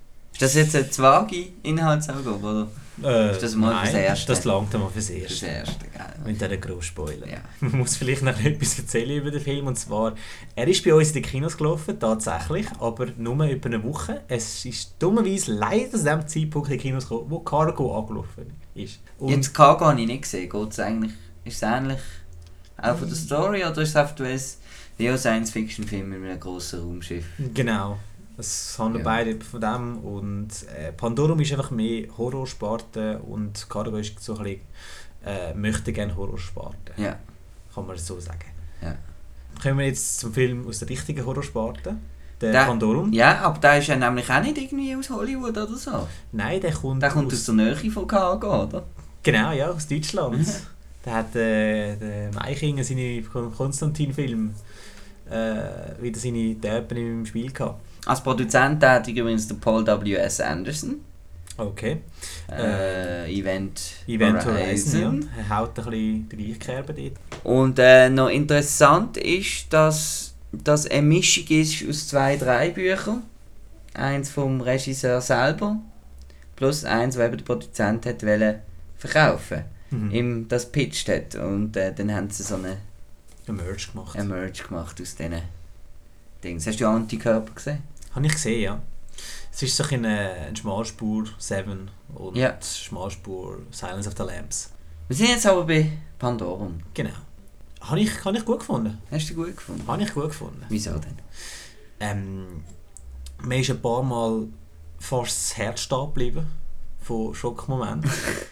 das jetzt eine vage Inhaltsangabe, oder? Äh, ist das mal nein, fürs Erste? das langt einmal fürs Erste. Fürs Erste, gell. Mit diesen grossen Spoiler. Ja. Man muss vielleicht noch etwas erzählen über den Film. Und zwar, er ist bei uns in den Kinos gelaufen, tatsächlich, aber nur über eine Woche. Es ist dummerweise leider zu dem Zeitpunkt in den Kinos gekommen, wo Cargo angelaufen ist. Und Jetzt Cargo habe ich nicht gesehen. Geht's eigentlich, ist es ähnlich auch von der Story oder ist es einfach ein Neo-Science-Fiction-Film mit einem grossen Raumschiff? Genau. Es handelt Ja. beide von dem. Und äh, Pandorum ist einfach mehr Horrorsparte und Cargo ist so ein bisschen, äh, möchte gerne Horrorsparte. Ja. Kann man so sagen. Ja. Kommen wir jetzt zum Film aus der richtigen Horrorsparte. Der, Der- Pandorum. Ja, aber der ist ja nämlich auch nicht irgendwie aus Hollywood oder so. Nein, der kommt, Der kommt aus der Nähe von Cargo, oder? Genau, ja, aus Deutschland. Der hat äh, der Meichinger seine Konstantin-Film äh, wieder seine Terpen im Spiel gehabt. Als Produzent tätig übrigens der Paul W S. Anderson. Okay. Äh, Event, Event Horizon, ja. Er haut ein bisschen die gleiche Kerbe dort. Und äh, noch interessant ist, dass das eine Mischung ist aus zwei, drei Büchern. Eins vom Regisseur selber, plus eins, das eben der Produzent hat wollen verkaufen, Mhm. ihm das pitcht hat. Und äh, dann haben sie so eine, Ein Merch gemacht. eine Merch gemacht aus diesen Dings. Hast du Antikörper gesehen? Habe ich gesehen, ja. Es ist so ein, äh, ein Schmalspur Seven und Ja. Schmalspur Silence of the Lambs. Wir sind jetzt aber bei Pandorum. Genau. Habe ich, habe ich gut gefunden. Hast du gut gefunden? Habe ich gut gefunden. Wieso denn? Ähm, mir ist ein paar Mal fast das Herz stehen geblieben von Schockmomenten.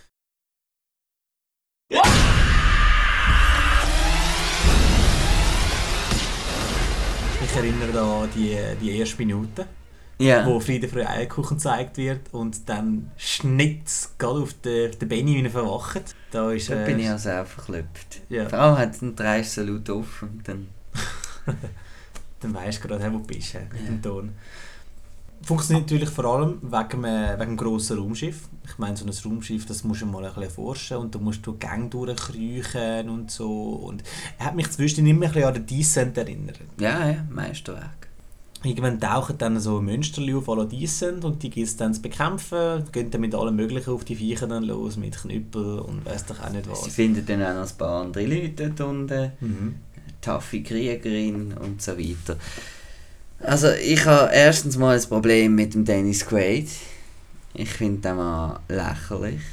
Ich erinnere da an die, die erste Minute, Ja. wo Friede für Eierkuchen gezeigt wird und dann schnitzt gerade auf den, auf den Benny, wie er verwacht. Da ist, Da äh, bin ich also auch verklüpft. Ja. Vor allem hat es einen dreist so laut offen. Und dann Dann weisst du gerade, wo du bist, he, mit dem Ton. Funktioniert natürlich vor allem wegen, äh, wegen dem grossen Raumschiff. Ich meine, so ein Raumschiff, das musst du mal ein bisschen erforschen und da musst du Gänge durchkriechen und so. Und er hat mich zwischendurch immer ein bisschen an den Descent erinnert. ja, ja, Meisterwerk. Irgendwann tauchen dann so Monsterli auf à la Descent und die gilt es dann zu bekämpfen. Gehen dann mit allem Möglichen auf die Viecher dann los, mit Knüppel und weiss doch auch nicht was. Sie finden dann auch noch ein paar andere Leute dort unten. Mhm. Taffe Kriegerin und so weiter. Also ich habe erstens mal ein Problem mit dem Dennis Quaid. Ich finde den mal lächerlich.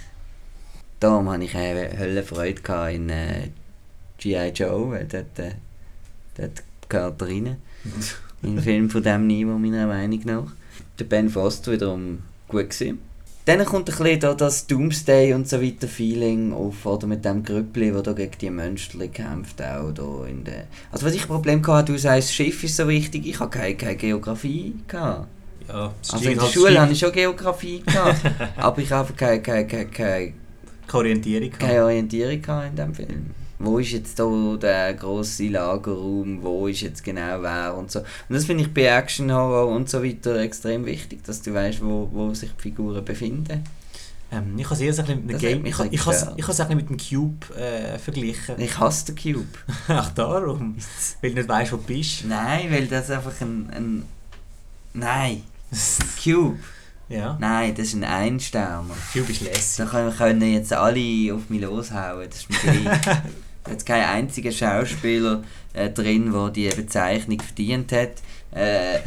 Darum hatte ich eine Höllenfreude gehabt in äh, G I. Joe, weil dort, äh, dort gehört er rein. In einem Film von diesem Niveau, meiner Meinung nach. Der Ben Foster wiederum gut gewesen. Dann kommt ein bisschen da das Doomsday und so weiter Feeling auf, oder mit dem Grüppli, das da gegen die Monster kämpft, auch da in der... Also was ich ein Problem hatte, du sagst, das Schiff ist so wichtig, ich hatte keine, keine Geografie gehabt. Ja, es Also steigt in der halt Schule Schiff. hatte ich schon Geografie gehabt, aber ich habe keine, keine, keine, keine, Keine Orientierung. keine Orientierung gehabt in diesem Film. Wo ist jetzt da der grosse Lagerraum, wo ist jetzt genau wer und so. Und das finde ich bei Action, Horror und so weiter extrem wichtig, dass du weißt, wo, wo sich die Figuren befinden. Ähm, ich habe es eher so ein bisschen mit Das dem hat Game, mich ich, ein ich, ich, bisschen ich, ich habe es ein bisschen mit dem Cube äh, verglichen. Ich hasse den Cube. Ach darum, weil du nicht weißt, wo du bist. Nein, weil das einfach ein... ein Nein. Cube. Ja. Nein, das ist ein Einsterner. Cube ist lässig. Da können, können jetzt alle auf mich loshauen, das ist mir gleich. Da hat kein einziger Schauspieler äh, drin, der die Bezeichnung verdient hat. Äh,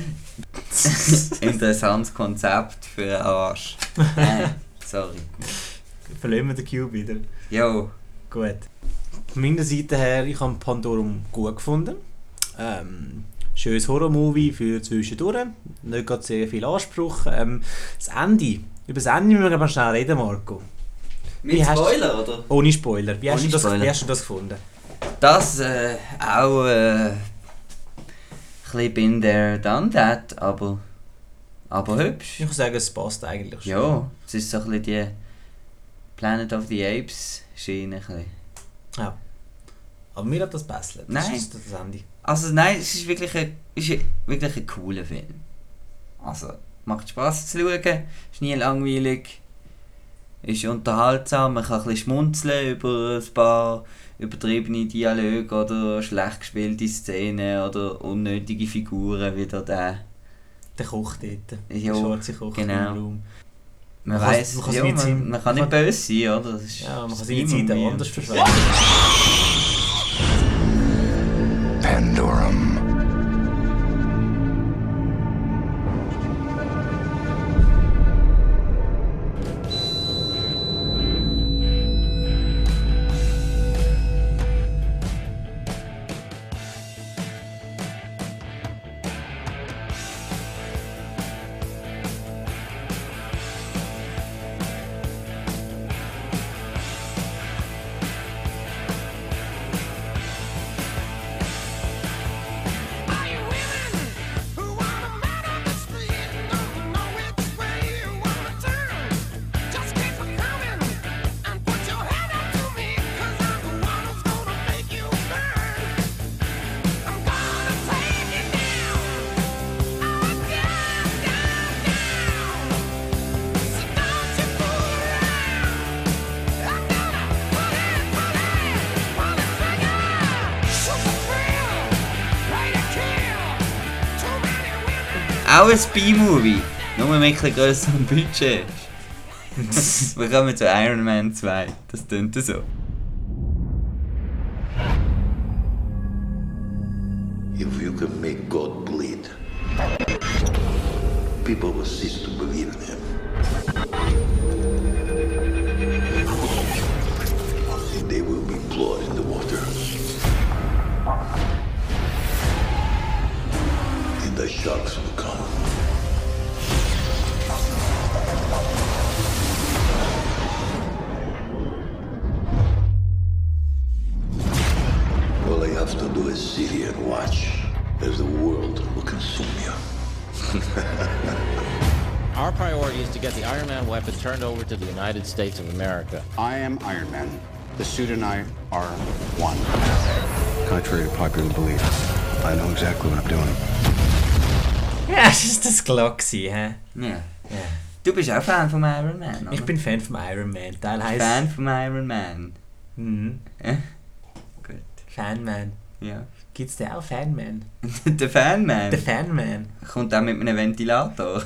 interessantes Konzept für einen Arsch. Nein, sorry. Verlieren wir den Cube wieder. Jo. Gut. Von meiner Seite her, ich habe Pandorum gut gefunden. Ähm, schönes Horror-Movie für zwischendurch. Nicht gerade sehr viel Anspruch. Ähm, das Ende. Über das Ende müssen wir aber schnell reden, Marco. Mit Wie hast du- Spoiler, oder? Ohne Spoiler. Wie, hast, Ohne du das, Spoiler. wie hast du das gefunden? Das äh, auch äh, ein bisschen bin there, done that, aber, aber hübsch. Ich muss sagen, es passt eigentlich schon. Ja, es ist so ein bisschen die Planet of the Apes Schiene. ein bisschen. Ja. Aber mir hat das besser. Das Nein. ist das Ende. Also nein, es ist wirklich ein, ist ein, wirklich ein cooler Film. Also, macht Spass zu schauen, ist nie langweilig, ist unterhaltsam, man kann ein bisschen schmunzeln über ein paar übertriebene Dialoge oder schlecht gespielte Szenen oder unnötige Figuren, wie der, der, Der Koch dort. Jo, der schwarze Koch genau. im Raum. Man, Man weiss, kann- man kann ja, seine man, Zeit- man kann nicht man- böse sein, oder? Das ist, Ja, man kann das seine ist Zeit immer auch mir. anders verschwenden. Pandorum. Auch ein B-Movie, nur mit ein bisschen grösserem Budget. Wir kommen zu Iron Man zwei, das tönt so. If you can make God bleed, people will cease to believe in him. And they will be blood in the water. And the sharks will come. All I have to do is sit here and watch as the world will consume you. Our priority is to get the Iron Man weapon turned over to the United States of America. I am Iron Man. The suit and I are one. Contrary to popular belief, I know exactly what I'm doing. Ja, das war das klar gewesen, hä? Ja. Ja. Du bist auch Fan von Iron Man, oder? Ich bin Fan von Iron Man. Teil heisst... Fan von Iron Man. Mhm. Ja. Gut. Fanman. Ja. Gibt's den auch Fanman? Der Fanman? Der Fanman. Kommt auch mit einem Ventilator.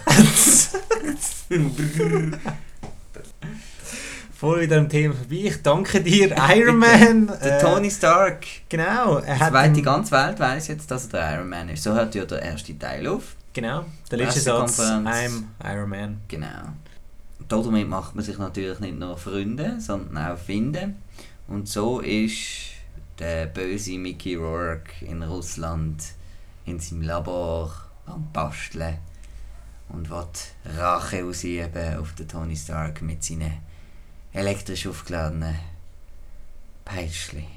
Voll wieder am Thema vorbei. Ich danke dir, Iron Man. Der Tony Stark. Genau. Er hat Weil die im- ganze Welt weiss jetzt, dass er der Iron Man ist. So hört ja der erste Teil auf. Genau. Der letzte Satz. Pressekonferenz. I'm Iron Man. Genau. Damit macht man sich natürlich nicht nur Freunde, sondern auch Finde. Und so ist der böse Mickey Rourke in Russland in seinem Labor am Basteln und will Rache ausüben auf den Tony Stark mit seinen elektrisch aufgeladenen Peitschli.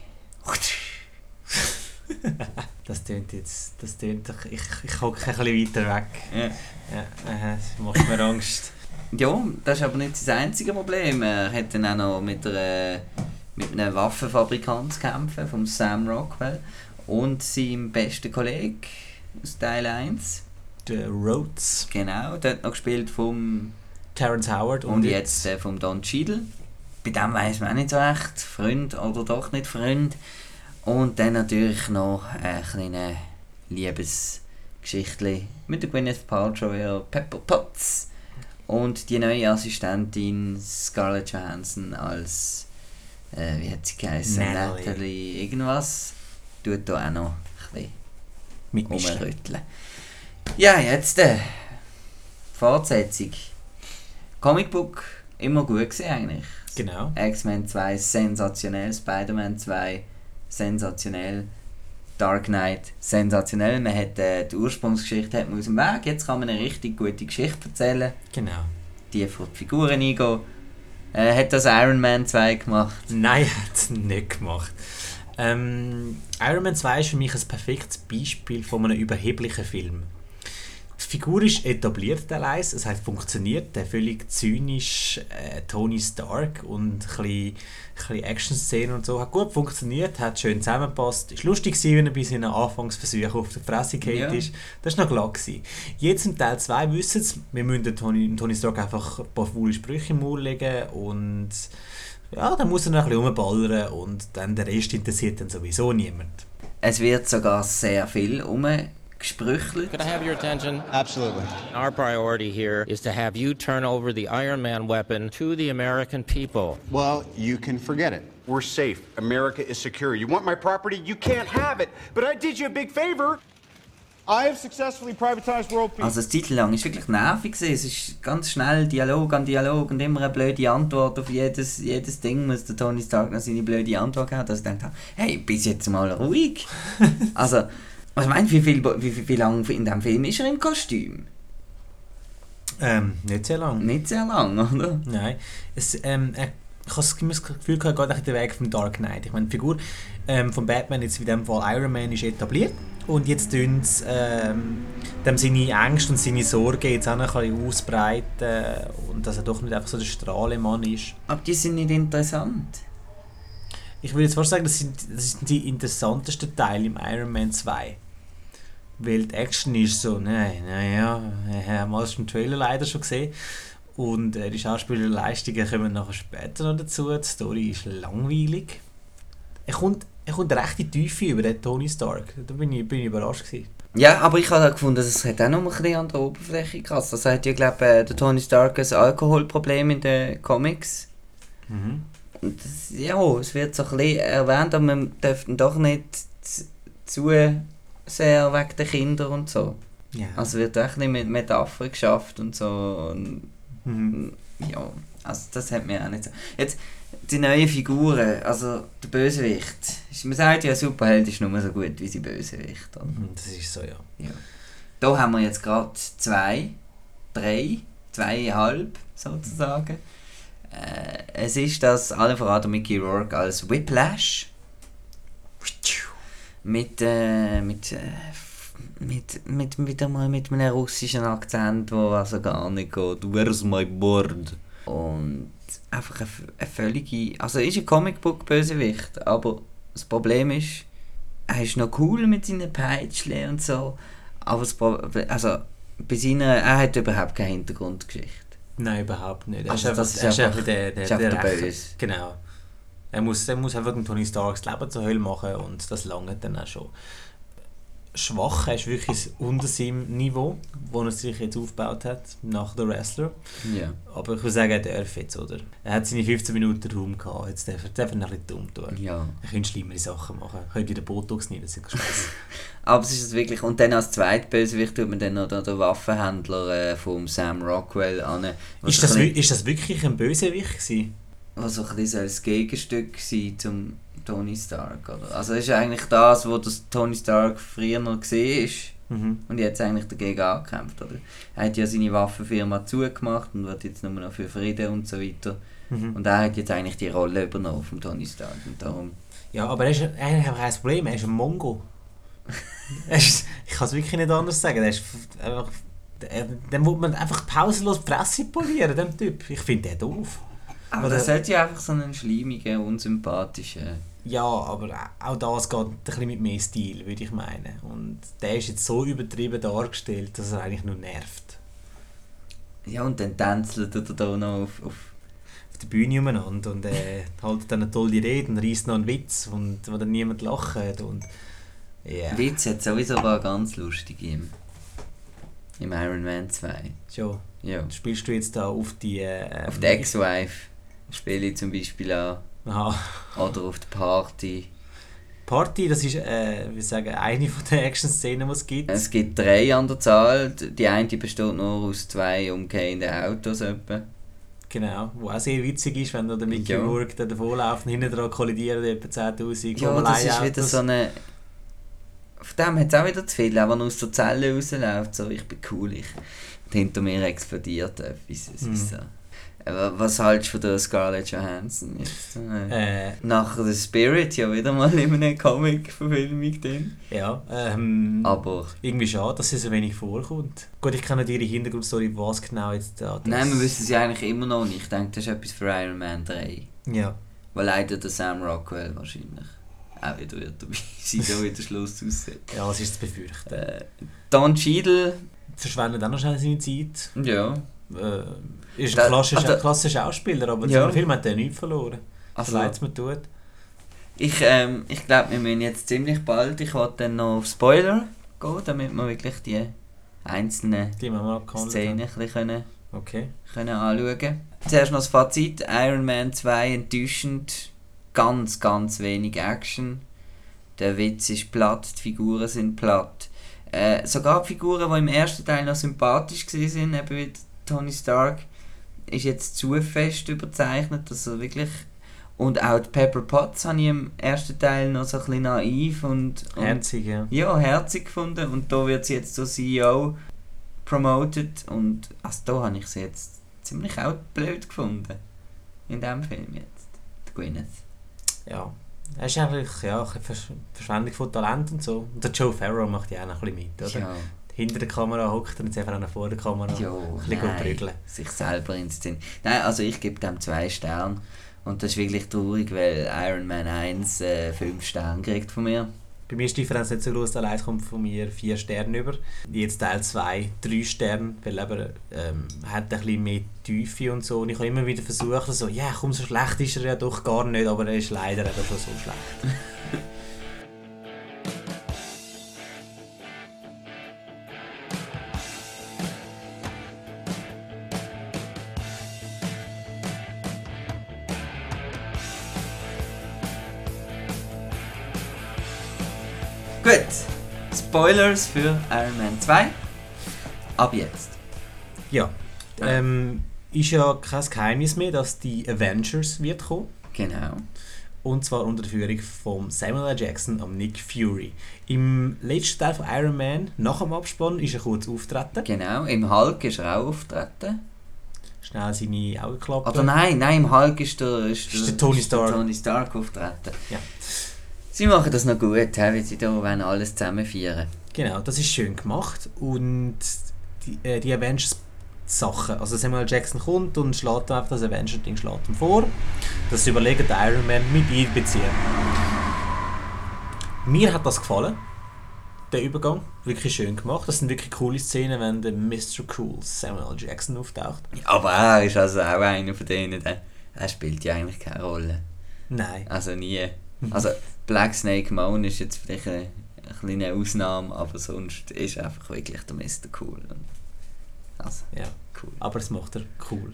Das tönt jetzt... Das tönt doch... Ich, ich hocke ein bisschen weiter weg. Ja. Ja, äh, das macht mir Angst. Ja, das ist aber nicht das einzige Problem. Er hat dann auch noch mit, einer, mit einem Waffenfabrikant zu kämpfen, vom Sam Rockwell, und seinem besten Kollegen aus Teil eins. Der Rhodes. Genau, dort noch gespielt vom Terrence Howard. Und, und jetzt äh, vom Don Cheadle. Bei dem weiss man auch nicht so recht, Freund oder doch nicht Freund. Und dann natürlich noch eine kleine Liebesgeschichte mit der Gwyneth Paltrow, ja, Pepper Potts. Und die neue Assistentin Scarlett Johansson als, äh, wie hat sie geheißen? Natalie. Natalie irgendwas. Tut da auch noch ein bisschen rumrütteln. Ja, jetzt äh, Fortsetzung. Comicbook immer gut gewesen eigentlich. Genau. X-Men zwei sensationell, Spider-Man zwei sensationell, Dark Knight sensationell. Man hat äh, die Ursprungsgeschichte hat man aus dem Weg, jetzt kann man eine richtig gute Geschichte erzählen. Genau. Die von die Figuren eingehen. Äh, hat das Iron Man zwei gemacht? Nein, hat es nicht gemacht. Ähm, Iron Man zwei ist für mich ein perfektes Beispiel von einem überheblichen Film. Die Figur ist etabliert, der Leis, es hat funktioniert, der völlig zynisch äh, Tony Stark und ein bisschen, ein bisschen Action-Szenen und so, hat gut funktioniert, hat schön zusammengepasst, ist lustig gewesen, wenn er bei seinen Anfangsversuchen auf der Fresse gefallen Ja. ist, das war noch klar gewesen. Jetzt im Teil zwei wissen sie, wir müssen Tony, Tony Stark einfach ein paar faule Sprüche im Maul legen und ja, dann muss er noch ein bisschen rumballern und dann der Rest interessiert dann sowieso niemand. Es wird sogar sehr viel gesprüchelt. Could I have your attention? Absolutely. Our priority here is to have you turn over the Iron Man weapon to the American people. Well, you can forget it. We're safe. America is secure. You want my property? You can't have it. But I did you a big favor. I have successfully privatized World Peace. Also eine Zeit lang war es wirklich nervig. Es ist ganz schnell Dialog an Dialog und immer eine blöde Antwort auf jedes, jedes Ding, muss der Tony Stark noch seine blöde Antwort haben, dass ich gedacht habe, hey, bis jetzt mal ruhig. Also, was meinst du, wie viel, wie, wie, wie lange in diesem Film ist er im Kostüm? Ähm, nicht sehr lang. Nicht sehr lang, oder? Nein. Es, ähm, äh, ich habe das Gefühl, er geht den Weg vom Dark Knight. Ich meine, die Figur ähm, von Batman, jetzt in dem Fall Iron Man, ist etabliert. Und jetzt tun sie ähm, dem seine Ängste und seine Sorgen jetzt auch noch ein bisschen ausbreiten. Und dass er doch nicht einfach so der Strahlemann ist. Aber die sind nicht interessant. Ich würde jetzt fast sagen, das sind, das sind die interessantesten Teile im Iron Man zwei. Weil die Action ist so, nein, naja, haben wir es im Trailer leider schon gesehen. Und äh, die Schauspielerleistungen kommen nachher später noch dazu. Die Story ist langweilig. Er kommt, er kommt recht in die Tiefe über den Tony Stark. Da bin ich, bin ich überrascht gewesen. Ja, aber ich habe gefunden, es hat auch noch ein bisschen an der Oberfläche gekratzt. Das hat ja, glaube ich, der Tony Stark ein Alkoholproblem in den Comics. Mhm. Und das, ja, es wird so ein bisschen erwähnt, aber man darf doch nicht zu sehr wegen der Kinder und so. Ja. Also wird auch nicht mit Metaphern geschafft und so. Und mhm. Ja, also das hat mir auch nicht so. Jetzt, die neuen Figuren, also der Bösewicht. Man sagt ja, Superheld ist nur so gut wie sein Bösewicht. Oder? Das ist so, ja. ja. Da haben wir jetzt gerade zwei, drei, zweieinhalb sozusagen. Äh, es ist das alle verraten Mickey Rourke als Whiplash. Mit, äh, mit, äh, mit, mit, mit, mit, mit einem russischen Akzent, der also gar nicht geht. Where's my board? Und einfach eine, eine völlige... Also er ist ein Comicbook-Bösewicht, aber das Problem ist, er ist noch cool mit seinen Peitschchen und so, aber das Problem, also bei seiner, er hat überhaupt keine Hintergrundgeschichte. Nein, überhaupt nicht. Er Also ist das einfach, ist er einfach der, der, ist der, einfach der der Rächer. Böse. Genau. Er muss, er muss einfach dem Tony Stark das Leben zur Hölle machen und das lange dann auch schon. Schwach, er ist wirklich unter seinem Niveau, das er sich jetzt aufgebaut hat, nach The Wrestler. Ja. Aber ich würde sagen, er darf jetzt, oder? Er hat seine fünfzehn Minuten Raum gehabt, jetzt darf er, darf er ein bisschen dumm tun. Ja. Er könnte schlimmere Sachen machen. Er könnte wieder Botox nehmen, das ist Spaß. Aber es ist es wirklich. Und dann als Zweitbösewicht tut man dann noch den Waffenhändler äh, vom Sam Rockwell an. Ist das, bisschen, ist das wirklich ein Bösewicht gewesen? Was so ein bisschen das Gegenstück war zum Tony Stark, oder? Also das ist eigentlich das, was das Tony Stark früher noch gesehen ist. Mhm. Und jetzt eigentlich dagegen angekämpft, oder? Er hat ja seine Waffenfirma zugemacht und wird jetzt nur noch für Frieden und so weiter. Mhm. Und er hat jetzt eigentlich die Rolle übernommen von Tony Stark und darum... Ja, aber er, ist, er hat ein Problem, er ist ein Mongo. ist, ich kann es wirklich nicht anders sagen, er ist einfach... Dann muss man einfach pausenlos die Fresse polieren, dem Typ. Ich finde den doof. Aber das sollte ja einfach so einen schleimigen, unsympathischen... Ja, aber auch das geht ein bisschen mit mehr Stil, würde ich meinen. Und der ist jetzt so übertrieben dargestellt, dass er eigentlich nur nervt. Ja, und dann tänzelt er da noch auf... auf auf der Bühne umeinander und äh, haltet dann eine tolle Rede und reißt noch einen Witz, und, wo dann niemand lacht. Und, yeah. Witz hat sowieso war ganz lustig im, im Iron Man zwei. Schon? Ja. Spielst du jetzt da auf die... Äh, auf die Ex-Wife spiele ich zum Beispiel an. Aha. Oder auf der Party. Party, das ist äh, wir sagen, eine von den Action-Szenen, die es gibt. Es gibt drei an der Zahl. Die eine besteht nur aus zwei umgehenden Autos. Etwa. Genau, wo auch sehr witzig ist, wenn der Mickey ja. Rourke da davonläuft und hinten dran kollidiert etwa zehntausend Ja, das ist wieder so eine... Auf dem hat es auch wieder zu viel, auch wenn er aus der Zelle rausläuft. So, ich bin cool, ich... Und hinter mir explodiert etwas. Es mhm. ist so... Was hältst du von der Scarlett Johansson jetzt? Äh, Nach The Spirit ja wieder mal in einer Comic-Verfilmung drin. Ja, ähm, aber irgendwie schade, dass sie so wenig vorkommt. Gut, ich kenne nicht ihre Hintergrundstory, was genau jetzt da... Nein, wir wissen es ja eigentlich immer noch nicht. Ich denke, das ist etwas für Iron Man drei. Ja. Weil leider der Sam Rockwell wahrscheinlich auch wieder wird dabei sein, so wie der Schluss aussieht. Ja, was ist zu befürchten? Äh, Don Cheadle... Verschwendet auch noch schnell seine Zeit. Ja. Äh, ist ein klassischer, also, klassischer Schauspieler, aber ja. in dem Film hat er nichts verloren. Also leid es mir tut. Ich, ähm, ich glaube, wir müssen jetzt ziemlich bald, ich wollte dann noch auf Spoiler gehen, damit wir wirklich die einzelnen die wir Szenen ein bisschen können, okay. können anschauen. Zuerst noch das Fazit. Iron Man zwei enttäuschend, ganz, ganz wenig Action. Der Witz ist platt, die Figuren sind platt. Äh, sogar die Figuren, die im ersten Teil noch sympathisch waren, eben wie Tony Stark, ist jetzt zu fest überzeichnet, dass er wirklich... Und auch die Pepper Potts habe ich im ersten Teil noch so ein bisschen naiv und... und herzig, ja. Ja, herzig gefunden. Und da wird sie jetzt zur C E O promoted. Und also da habe ich sie jetzt ziemlich auch blöd gefunden. In diesem Film jetzt. Die Gwyneth. Ja. Es ist eigentlich ja, eine Versch- Verschwendung von Talent und so. Und der Joe Farrow macht ja auch noch ein bisschen mit, oder? Ja. Hinter der Kamera hockt und jetzt einfach auch vor der Kamera Ja, ein bisschen prügeln. Sich selber inszenieren. Nein, also ich gebe dem zwei Sterne. Und das ist wirklich traurig, weil Iron Man eins äh, fünf Sterne kriegt von mir. Bei mir ist die Differenz nicht so groß, der eins kommt von mir vier Sterne über. Jetzt Teil zwei drei Sterne, weil eben, ähm, hat ein bisschen mehr Tiefe und so. Und ich habe immer wieder versucht, so, ja komm, so schlecht ist er ja doch gar nicht, aber er ist leider eben schon so schlecht. Gut, Spoilers für Iron Man zwei. Ab jetzt. Ja, ähm, ist ja kein Geheimnis mehr, dass die Avengers wird kommen. Genau. Und zwar unter der Führung von Samuel L. Jackson und Nick Fury. Im letzten Teil von Iron Man, nach dem Abspann, ist er kurz auftreten. Genau, im Hulk ist er auch auftreten. Schnell seine Augen geklappt. Oder nein, nein, im Hulk ist der, ist ist der, der Tony ist der Stark. Tony Stark auftreten. Ja. Sie machen das noch gut, weil sie da wollen alles zusammen feiern. Genau, das ist schön gemacht. Und die, äh, die Avengers-Sachen, also Samuel Jackson kommt und schlägt einfach das Avenger-Ding schlägt ihm vor. Das überlegt der Iron Man mit einbeziehen. Mir hat das gefallen, der Übergang. Wirklich schön gemacht. Das sind wirklich coole Szenen, wenn der Mister Cool Samuel Jackson auftaucht. Aber er ist also auch einer von denen, der, er spielt ja eigentlich keine Rolle. Nein. Also nie. Also Black Snake Moan ist jetzt vielleicht eine, eine kleine Ausnahme, aber sonst ist er einfach wirklich der Mister Cool. Also, ja, cool. Aber es macht er cool.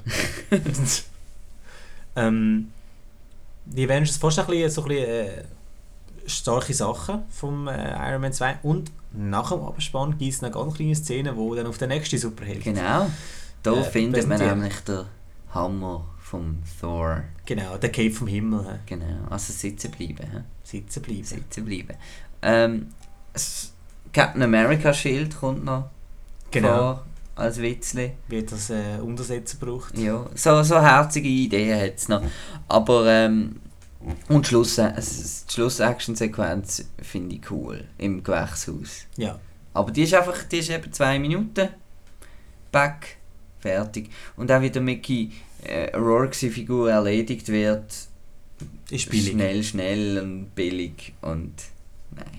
ähm, die Avengers fast ein bisschen, so ein bisschen äh, starke Sachen vom äh, Iron Man zwei und nach dem Abspann gibt es eine ganz kleine Szene, wo dann auf den nächsten Superheld genau, da äh, findet man nämlich den Hammer vom Thor. Genau, der Cape vom Himmel. He. Genau, also sitzen bleiben. He? Sitzen bleiben. Sitzen bleiben. Ähm, das Captain America Schild kommt noch genau. vor als Witzli. Wird das äh, Untersetzen braucht. Ja, so, so herzige Ideen hat es noch. Aber ähm, und Schluss, äh, die Schluss-Action-Sequenz finde ich cool im Gewächshaus. Ja. Aber die ist einfach, die ist eben zwei Minuten. Back, fertig. Und auch wie der Mickey äh, Rourke-Figur erledigt wird, ist billig. Schnell, schnell und billig und nein.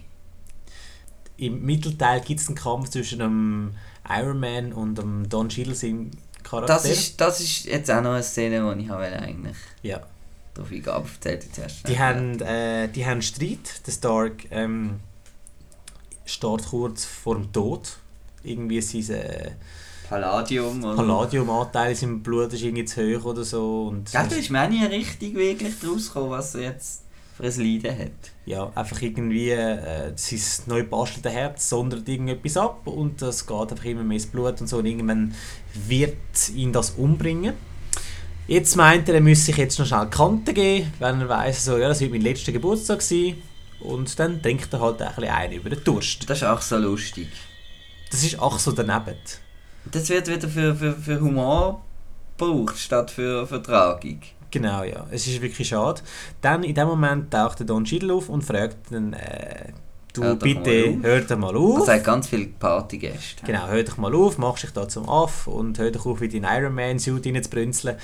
Im Mittelteil gibt es einen Kampf zwischen dem Iron Man und dem Don Cheadle, seinem Charakter. Das ist, das ist jetzt auch noch eine Szene, die ich eigentlich ja. drauf eingebe, erzählt jetzt erst. Die haben, äh, die haben Streit. Der Stark ähm, steht kurz vor dem Tod. Irgendwie ist sein äh, Palladium oder? Palladium-Anteil in seinem Blut ist irgendwie zu hoch oder so. Und ja, da ist mir nie richtig wirklich draus gekommen, was er jetzt für ein Leiden hat. Ja, einfach irgendwie äh, sein neu bastelndes Herz sondert irgendetwas ab und das geht einfach immer mehr ins Blut und so und irgendwann wird ihn das umbringen. Jetzt meint er, er müsse sich jetzt noch schnell Kante geben, wenn er weiss, so, ja, das wird mein letzter Geburtstag sein und dann trinkt er halt ein bisschen ein über den Durst. Das ist auch so lustig. Das ist auch so daneben. Das wird wieder für, für, für Humor gebraucht, statt für, für Tragik. Genau, ja. Es ist wirklich schade. Dann in dem Moment taucht der Don Cheadle auf und fragt dann, äh, du hör bitte, hör doch mal auf. Also er hat ganz viele Partygäste. Genau, hör doch mal auf, mach dich da zum Aff und hör doch auf, in deinen Iron Man Suit reinzubrünzeln.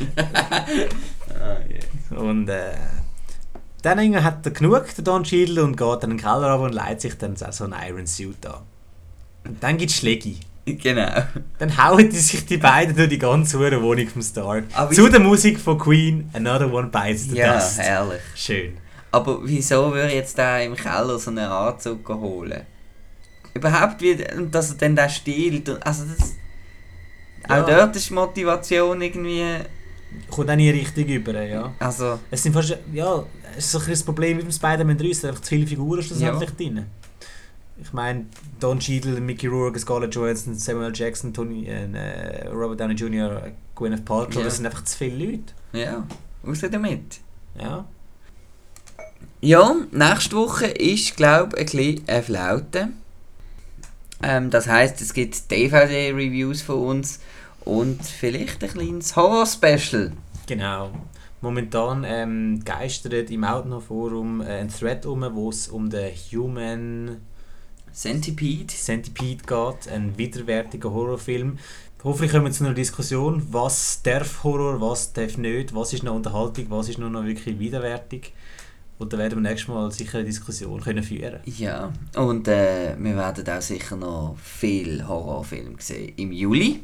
ah, yeah. Und äh, dann hat er genug, der Don Cheadle, und geht dann in den Keller runter und leitet sich dann so einen Iron Suit an. Und dann gibt es Schläge. Genau. Dann hauen die sich die beiden durch die ganze Wohnung vom Stark. Aber zu der Musik von Queen, Another One Bites the ja, Dust. Ja, herrlich. Schön. Aber wieso würde jetzt der im Keller so einen Anzug holen? Überhaupt, wie, und dass er dann da stiehlt. Also das, Ja. auch dort ist die Motivation irgendwie... Kommt auch nie richtig über, ja. Also... Es sind fast, ja, es ist so ein bisschen das Problem mit dem Spider-Man drei, es sind einfach zu viele Figuren schlussendlich ja. drin. Ich meine, Don Cheadle, Mickey Rourke, Scarlett Johansson, Samuel L. Jackson, Tony, äh, Robert Downey Junior, Gwyneth Paltrow, ja. das sind einfach zu viele Leute. Ja, raus damit. Ja. Ja, nächste Woche ist, glaube ich, ein bisschen eine Flaute. Ähm, das heisst, es gibt D V D-Reviews von uns und vielleicht ein kleines Horror-Special. Genau. Momentan ähm, geistert im Outnow-Forum äh, ein Thread um, wo es um den Human Centipede. Centipede geht, ein widerwärtiger Horrorfilm. Hoffentlich kommen wir zu einer Diskussion, was darf Horror, was darf nicht, was ist noch Unterhaltung, was ist nur noch wirklich widerwärtig. Und da werden wir nächstes Mal sicher eine Diskussion können führen. Ja, und äh, wir werden auch sicher noch viele Horrorfilme sehen im Juli.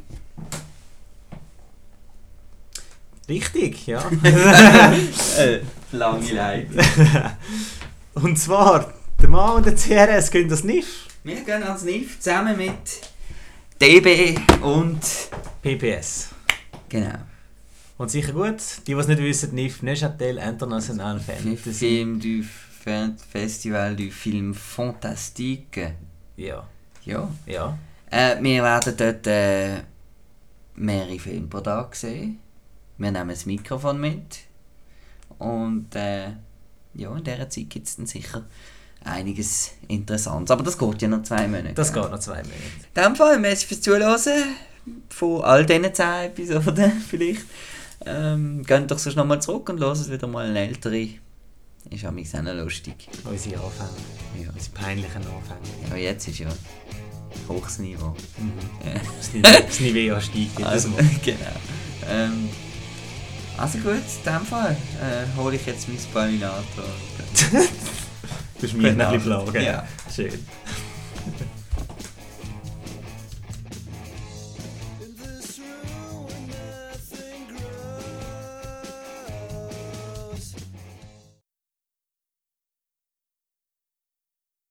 Richtig, ja. äh, lange Leitung. Und zwar, der Mann und der C R S gehen das N I F. Wir gehen ans N I F zusammen mit D B und P P S. Genau. Und sicher gut, die, die es nicht wissen, N I F, Neuchâtel International Fantasy. Film du Festival du Film Fantastique. Ja. Ja. Ja. Äh, wir werden dort äh, mehrere Filme pro Tag sehen. Wir nehmen das Mikrofon mit. Und äh, ja, in dieser Zeit gibt es dann sicher einiges Interessantes. Aber das geht ja noch zwei Monate. Das geht noch zwei Monate. In diesem Fall, merci fürs Zuhören. Von all diesen zehn Episoden vielleicht. Ähm, geht doch sonst nochmal zurück und hört wieder mal eine ältere. Ist auch noch lustig. Unsere Anfänge. Ja. Unsere peinlichen Anfänge. Ja, jetzt ist ja hohes Niveau. Mhm. Ja. Das Niveau, das Niveau steigt jedes also, Mal. Genau. Ähm, also gut, in dem Fall äh, hole ich jetzt mein Spoilinator. Du hast mich ein bisschen blau, gell? Ja. Schön.